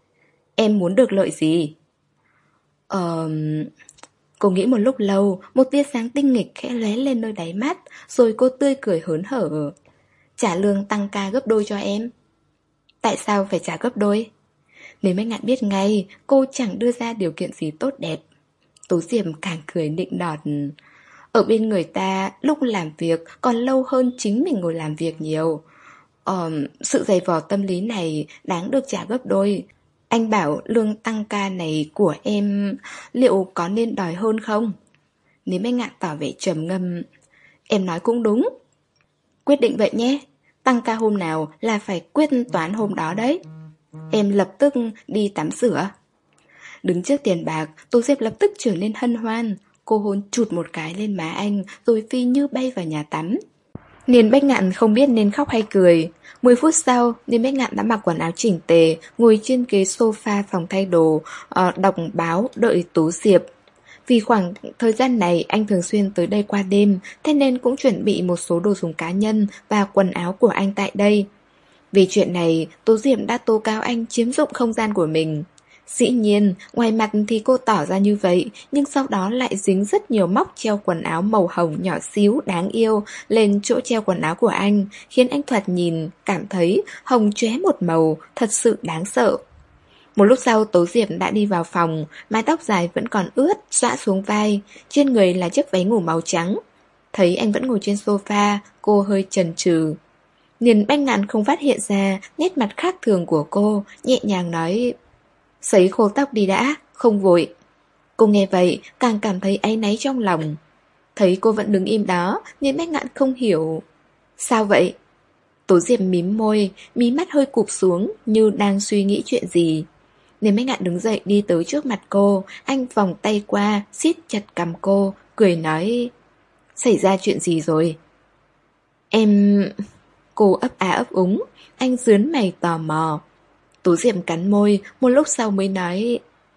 Em muốn được lợi gì? Ờ... Cô nghĩ một lúc lâu, một tia sáng tinh nghịch khẽ lóe lên nơi đáy mắt, rồi cô tươi cười hớn hở. Trả lương tăng ca gấp đôi cho em. Tại sao phải trả gấp đôi? Nếu Bách Ngạn biết ngay, cô chẳng đưa ra điều kiện gì tốt đẹp. Tố Diệp càng cười nịnh nọt. Ở bên người ta, lúc làm việc còn lâu hơn chính mình ngồi làm việc nhiều. Ờ, sự dày vò tâm lý này đáng được trả gấp đôi. Anh bảo lương tăng ca này của em liệu có nên đòi hơn không? Nếu Bách Ngạn tỏ vẻ trầm ngâm. Em nói cũng đúng. Quyết định vậy nhé. Tăng ca hôm nào là phải quyết toán hôm đó đấy. Em lập tức đi tắm rửa. Đứng trước tiền bạc, Tô Diệp lập tức trở nên hân hoan. Cô hôn chụt một cái lên má anh, rồi phi như bay vào nhà tắm. Niên Bách Ngạn không biết nên khóc hay cười. Mười phút sau, Niên Bách Ngạn đã mặc quần áo chỉnh tề, ngồi trên ghế sofa phòng thay đồ, uh, đọc báo đợi Tố Diệp. Vì khoảng thời gian này anh thường xuyên tới đây qua đêm, thế nên cũng chuẩn bị một số đồ dùng cá nhân và quần áo của anh tại đây. Vì chuyện này, Tố Diệp đã tố cáo anh chiếm dụng không gian của mình. Dĩ nhiên, ngoài mặt thì cô tỏ ra như vậy, nhưng sau đó lại dính rất nhiều móc treo quần áo màu hồng nhỏ xíu đáng yêu lên chỗ treo quần áo của anh, khiến anh thoạt nhìn, cảm thấy hồng chóe một màu, thật sự đáng sợ. Một lúc sau Tố Diệp đã đi vào phòng, mái tóc dài vẫn còn ướt, xõa xuống vai, trên người là chiếc váy ngủ màu trắng. Thấy anh vẫn ngồi trên sofa, cô hơi chần chừ. Niên Bách Ngạn không phát hiện ra nét mặt khác thường của cô, nhẹ nhàng nói: Sấy khô tóc đi đã, không vội. Cô nghe vậy càng cảm thấy áy náy trong lòng. Thấy cô vẫn đứng im đó, Nhiên Bách Ngạn không hiểu. Sao vậy? Tố Diệp mím môi, mí mắt hơi cụp xuống như đang suy nghĩ chuyện gì. Nhiên Bách Ngạn đứng dậy đi tới trước mặt cô, anh vòng tay qua, siết chặt cằm cô, cười nói: Xảy ra chuyện gì rồi? Em... Cô ấp á ấp úng, anh dướn mày tò mò. Tố Diệp cắn môi, một lúc sau mới nói: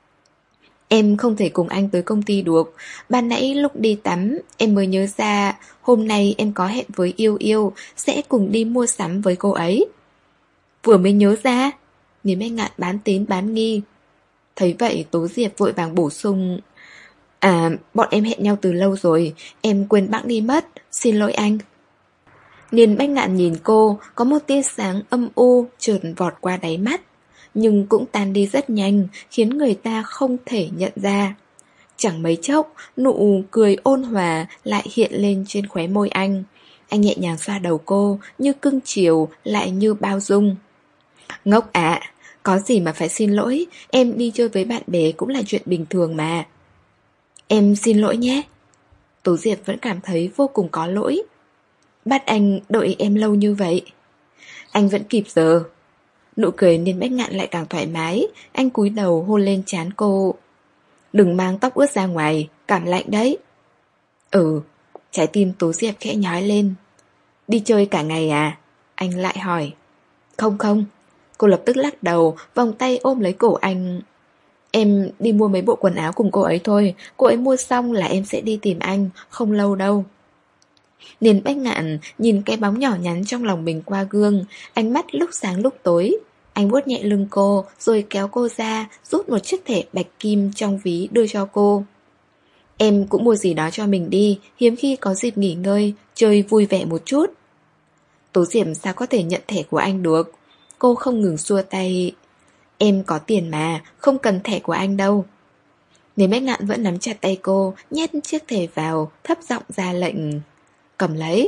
Em không thể cùng anh tới công ty được. Ban nãy lúc đi tắm, em mới nhớ ra hôm nay em có hẹn với Yêu Yêu, sẽ cùng đi mua sắm với cô ấy. Vừa mới nhớ ra. Nhìn Bách Ngạn bán tín bán nghi. Thấy vậy Tố Diệp vội vàng bổ sung: À, bọn em hẹn nhau từ lâu rồi, em quên bẵng đi mất, xin lỗi anh. Niên Bách Ngạn nhìn cô, có một tia sáng âm u chợt vọt qua đáy mắt, nhưng cũng tan đi rất nhanh, khiến người ta không thể nhận ra. Chẳng mấy chốc, nụ cười ôn hòa lại hiện lên trên khóe môi anh. Anh nhẹ nhàng xoa đầu cô, như cưng chiều, lại như bao dung. Ngốc ạ, có gì mà phải xin lỗi, em đi chơi với bạn bè cũng là chuyện bình thường mà. Em xin lỗi nhé. Tố Diệp vẫn cảm thấy vô cùng có lỗi. Bắt anh đợi em lâu như vậy. Anh vẫn kịp giờ. Nụ cười Niên Bách Ngạn lại càng thoải mái. Anh cúi đầu hôn lên trán cô. Đừng mang tóc ướt ra ngoài, cảm lạnh đấy. Ừ. Trái tim Tố Diệp khẽ nhói lên. Đi chơi cả ngày à? Anh lại hỏi. Không không. Cô lập tức lắc đầu, vòng tay ôm lấy cổ anh. Em đi mua mấy bộ quần áo cùng cô ấy thôi. Cô ấy mua xong là em sẽ đi tìm anh. Không lâu đâu. Niên Bách Ngạn nhìn cái bóng nhỏ nhắn trong lòng mình qua gương, ánh mắt lúc sáng lúc tối. Anh vuốt nhẹ lưng cô, rồi kéo cô ra, rút một chiếc thẻ bạch kim trong ví đưa cho cô. Em cũng mua gì đó cho mình đi, hiếm khi có dịp nghỉ ngơi, chơi vui vẻ một chút. Tố Diệp sao có thể nhận thẻ của anh được? Cô không ngừng xua tay. Em có tiền mà, không cần thẻ của anh đâu. Niên Bách Ngạn vẫn nắm chặt tay cô, nhét chiếc thẻ vào, thấp giọng ra lệnh. Cầm lấy.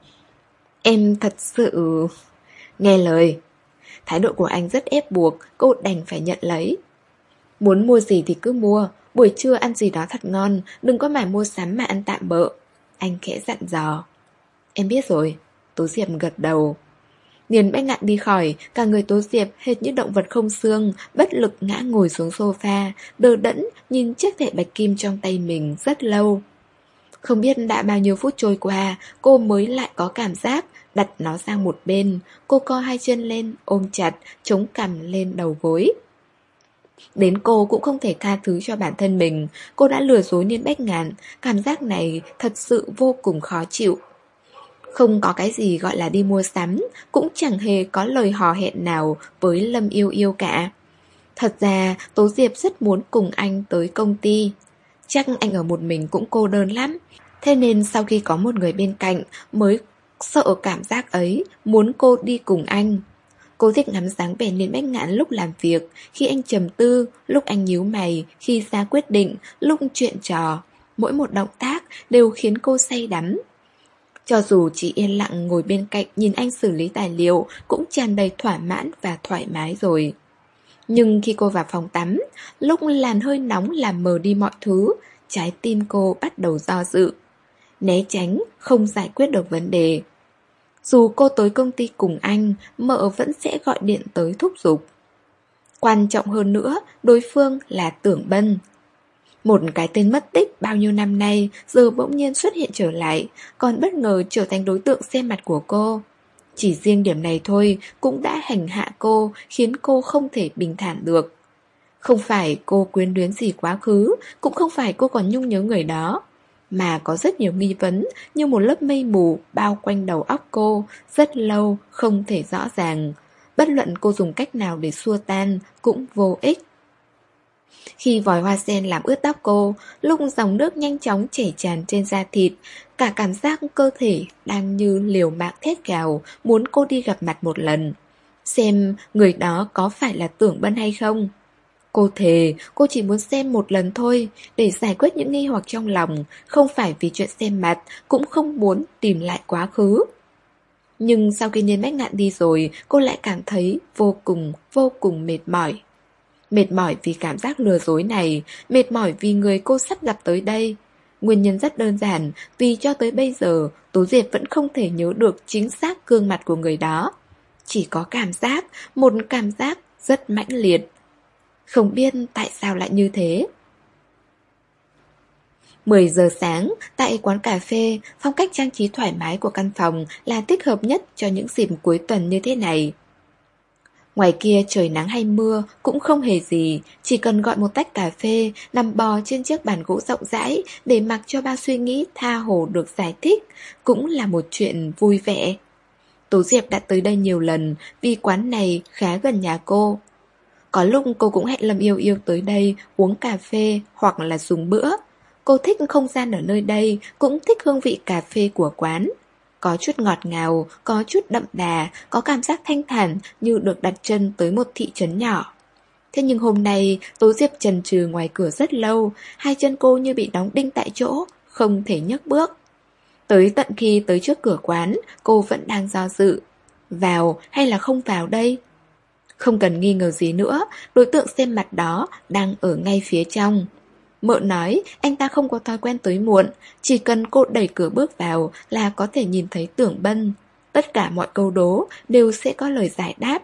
Em thật sự... Nghe lời. Thái độ của anh rất ép buộc, cô đành phải nhận lấy. Muốn mua gì thì cứ mua, buổi trưa ăn gì đó thật ngon, đừng có mải mua sắm mà ăn tạm bợ. Anh khẽ dặn dò. Em biết rồi. Tố Diệp gật đầu. Niên Bách Ngạn đi khỏi, cả người Tố Diệp hệt như động vật không xương, bất lực ngã ngồi xuống sofa, đờ đẫn nhìn chiếc thẻ bạch kim trong tay mình rất lâu. Không biết đã bao nhiêu phút trôi qua, cô mới lại có cảm giác đặt nó sang một bên. Cô co hai chân lên, ôm chặt, chống cằm lên đầu gối. Đến cô cũng không thể tha thứ cho bản thân mình. Cô đã lừa dối Niên Bách Ngạn. Cảm giác này thật sự vô cùng khó chịu. Không có cái gì gọi là đi mua sắm, cũng chẳng hề có lời hò hẹn nào với Lâm Yêu Yêu cả. Thật ra Tố Diệp rất muốn cùng anh tới công ty. Chắc anh ở một mình cũng cô đơn lắm. Thế nên sau khi có một người bên cạnh mới sợ cảm giác ấy, muốn cô đi cùng anh. Cô thích ngắm dáng vẻ Niên Bách Ngạn lúc làm việc, khi anh trầm tư, lúc anh nhíu mày, khi ra quyết định, lúc chuyện trò. Mỗi một động tác đều khiến cô say đắm. Cho dù chỉ yên lặng ngồi bên cạnh nhìn anh xử lý tài liệu, cũng tràn đầy thỏa mãn và thoải mái rồi. Nhưng khi cô vào phòng tắm, lúc làn hơi nóng làm mờ đi mọi thứ, trái tim cô bắt đầu do dự. Né tránh, không giải quyết được vấn đề. Dù cô tới công ty cùng anh, mợ vẫn sẽ gọi điện tới thúc giục. Quan trọng hơn nữa, đối phương là Tưởng Bân. Một cái tên mất tích bao nhiêu năm nay giờ bỗng nhiên xuất hiện trở lại, còn bất ngờ trở thành đối tượng xem mặt của cô. Chỉ riêng điểm này thôi cũng đã hành hạ cô, khiến cô không thể bình thản được. Không phải cô quyến luyến gì quá khứ, cũng không phải cô còn nhung nhớ người đó, mà có rất nhiều nghi vấn như một lớp mây mù bao quanh đầu óc cô, rất lâu không thể rõ ràng. Bất luận cô dùng cách nào để xua tan cũng vô ích. Khi vòi hoa sen làm ướt tóc cô, lúc dòng nước nhanh chóng chảy tràn trên da thịt, cả cảm giác cơ thể đang như liều mạng thét gào, muốn cô đi gặp mặt một lần. Xem người đó có phải là Tưởng Bân hay không. Cô thề, cô chỉ muốn xem một lần thôi, để giải quyết những nghi hoặc trong lòng, không phải vì chuyện xem mặt, cũng không muốn tìm lại quá khứ. Nhưng sau khi Niên Bách Ngạn đi rồi, cô lại cảm thấy vô cùng, vô cùng mệt mỏi. Mệt mỏi vì cảm giác lừa dối này, mệt mỏi vì người cô sắp gặp tới đây. Nguyên nhân rất đơn giản, vì cho tới bây giờ Tố Diệp vẫn không thể nhớ được chính xác gương mặt của người đó. Chỉ có cảm giác, một cảm giác rất mãnh liệt. Không biết tại sao lại như thế. mười giờ sáng, tại quán cà phê, phong cách trang trí thoải mái của căn phòng là thích hợp nhất cho những dịp cuối tuần như thế này. Ngoài kia trời nắng hay mưa cũng không hề gì, chỉ cần gọi một tách cà phê, nằm bò trên chiếc bàn gỗ rộng rãi để mặc cho bao suy nghĩ tha hồ được giải thích, cũng là một chuyện vui vẻ. Tố Diệp đã tới đây nhiều lần vì quán này khá gần nhà cô. Có lúc cô cũng hẹn Lâm Yêu Yêu tới đây uống cà phê hoặc là dùng bữa. Cô thích không gian ở nơi đây, cũng thích hương vị cà phê của quán. Có chút ngọt ngào, có chút đậm đà, có cảm giác thanh thản như được đặt chân tới một thị trấn nhỏ. Thế nhưng hôm nay, Tố Diệp chần chừ ngoài cửa rất lâu, hai chân cô như bị đóng đinh tại chỗ, không thể nhấc bước. Tới tận khi tới trước cửa quán, cô vẫn đang do dự. Vào hay là không vào đây? Không cần nghi ngờ gì nữa, đối tượng xem mặt đó đang ở ngay phía trong. Mợ nói anh ta không có thói quen tới muộn, chỉ cần cô đẩy cửa bước vào là có thể nhìn thấy Tưởng Bân. Tất cả mọi câu đố đều sẽ có lời giải đáp.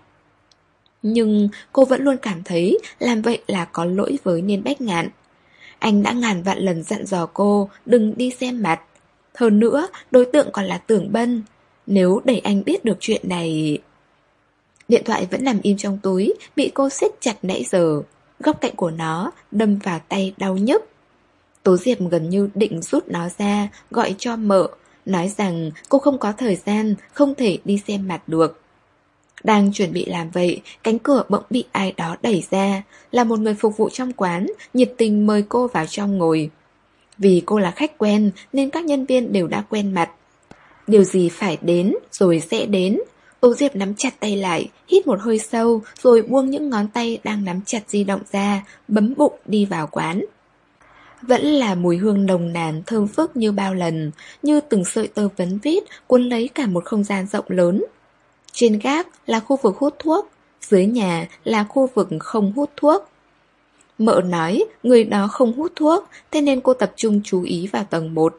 Nhưng cô vẫn luôn cảm thấy làm vậy là có lỗi với Niên Bách Ngạn. Anh đã ngàn vạn lần dặn dò cô đừng đi xem mặt. Hơn nữa, đối tượng còn là Tưởng Bân. Nếu để anh biết được chuyện này... Điện thoại vẫn nằm im trong túi, bị cô siết chặt nãy giờ. Góc cạnh của nó đâm vào tay đau nhức. Tố Diệp gần như định rút nó ra, gọi cho mợ, nói rằng cô không có thời gian, không thể đi xem mặt được. Đang chuẩn bị làm vậy, cánh cửa bỗng bị ai đó đẩy ra, là một người phục vụ trong quán, nhiệt tình mời cô vào trong ngồi. Vì cô là khách quen nên các nhân viên đều đã quen mặt. Điều gì phải đến rồi sẽ đến. Tố Diệp nắm chặt tay lại, hít một hơi sâu, rồi buông những ngón tay đang nắm chặt di động ra, bấm bụng đi vào quán. Vẫn là mùi hương nồng nàn thơm phức như bao lần, như từng sợi tơ vấn vít cuốn lấy cả một không gian rộng lớn. Trên gác là khu vực hút thuốc, dưới nhà là khu vực không hút thuốc. Mợ nói người đó không hút thuốc, thế nên cô tập trung chú ý vào tầng một.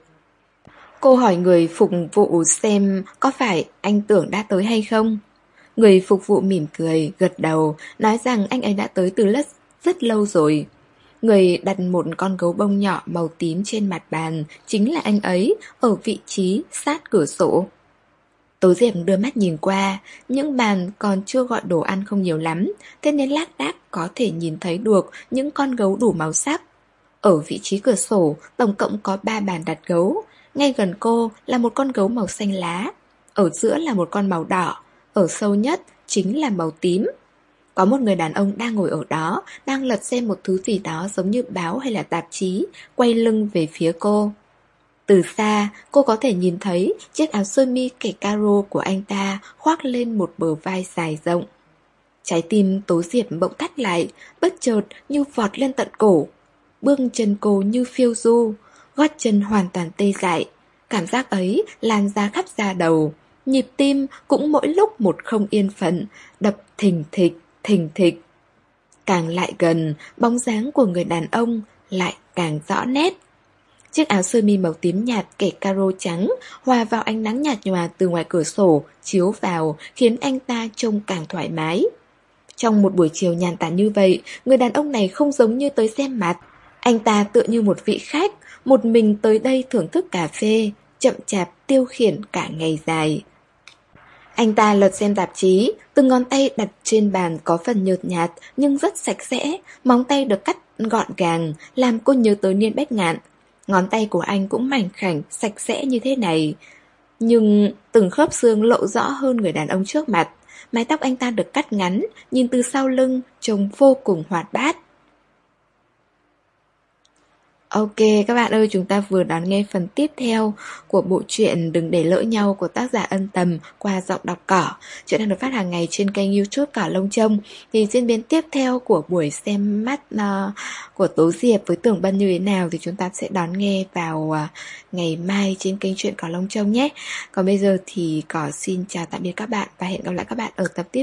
Cô hỏi người phục vụ xem có phải anh Tưởng đã tới hay không. Người phục vụ mỉm cười, gật đầu, nói rằng anh ấy đã tới từ rất, rất lâu rồi. Người đặt một con gấu bông nhỏ màu tím trên mặt bàn chính là anh ấy, ở vị trí sát cửa sổ. Tố Diệp đưa mắt nhìn qua, những bàn còn chưa gọi đồ ăn không nhiều lắm, thế nên lác đác có thể nhìn thấy được những con gấu đủ màu sắc. Ở vị trí cửa sổ, tổng cộng có ba bàn đặt gấu. Ngay gần cô là một con gấu màu xanh lá, ở giữa là một con màu đỏ, ở sâu nhất chính là màu tím. Có một người đàn ông đang ngồi ở đó, đang lật xem một thứ gì đó giống như báo hay là tạp chí, quay lưng về phía cô. Từ xa, cô có thể nhìn thấy chiếc áo sơ mi kẻ caro của anh ta khoác lên một bờ vai dài rộng. Trái tim Tố Diệp bỗng thắt lại, bất chợt như vọt lên tận cổ. Bước chân cô như phiêu du, gót chân hoàn toàn tê dại. Cảm giác ấy lan ra khắp da đầu. Nhịp tim cũng mỗi lúc một không yên phận, đập thình thịch, thình thịch. Càng lại gần, bóng dáng của người đàn ông lại càng rõ nét. Chiếc áo sơ mi màu tím nhạt kẻ caro trắng hòa vào ánh nắng nhạt nhòa từ ngoài cửa sổ chiếu vào, khiến anh ta trông càng thoải mái. Trong một buổi chiều nhàn tản như vậy, người đàn ông này không giống như tới xem mặt. Anh ta tựa như một vị khách, một mình tới đây thưởng thức cà phê, chậm chạp tiêu khiển cả ngày dài. Anh ta lật xem tạp chí, từng ngón tay đặt trên bàn có phần nhợt nhạt nhưng rất sạch sẽ, móng tay được cắt gọn gàng, làm cô nhớ tới Niên Bách Ngạn. Ngón tay của anh cũng mảnh khảnh, sạch sẽ như thế này. Nhưng từng khớp xương lộ rõ hơn người đàn ông trước mặt. Mái tóc anh ta được cắt ngắn, nhìn từ sau lưng, trông vô cùng hoạt bát. Ok các bạn ơi, chúng ta vừa đón nghe phần tiếp theo của bộ truyện Đừng Để Lỡ Nhau của tác giả Ân Tầm qua giọng đọc Cỏ. Chuyện đang được phát hàng ngày trên kênh YouTube Cỏ Lông Trông. Thì diễn biến tiếp theo của buổi xem mắt uh, của Tố Diệp với Tưởng Bân như thế nào thì chúng ta sẽ đón nghe vào uh, ngày mai trên kênh truyện Cỏ Lông Trông nhé. Còn bây giờ thì Cỏ xin chào tạm biệt các bạn và hẹn gặp lại các bạn ở tập tiếp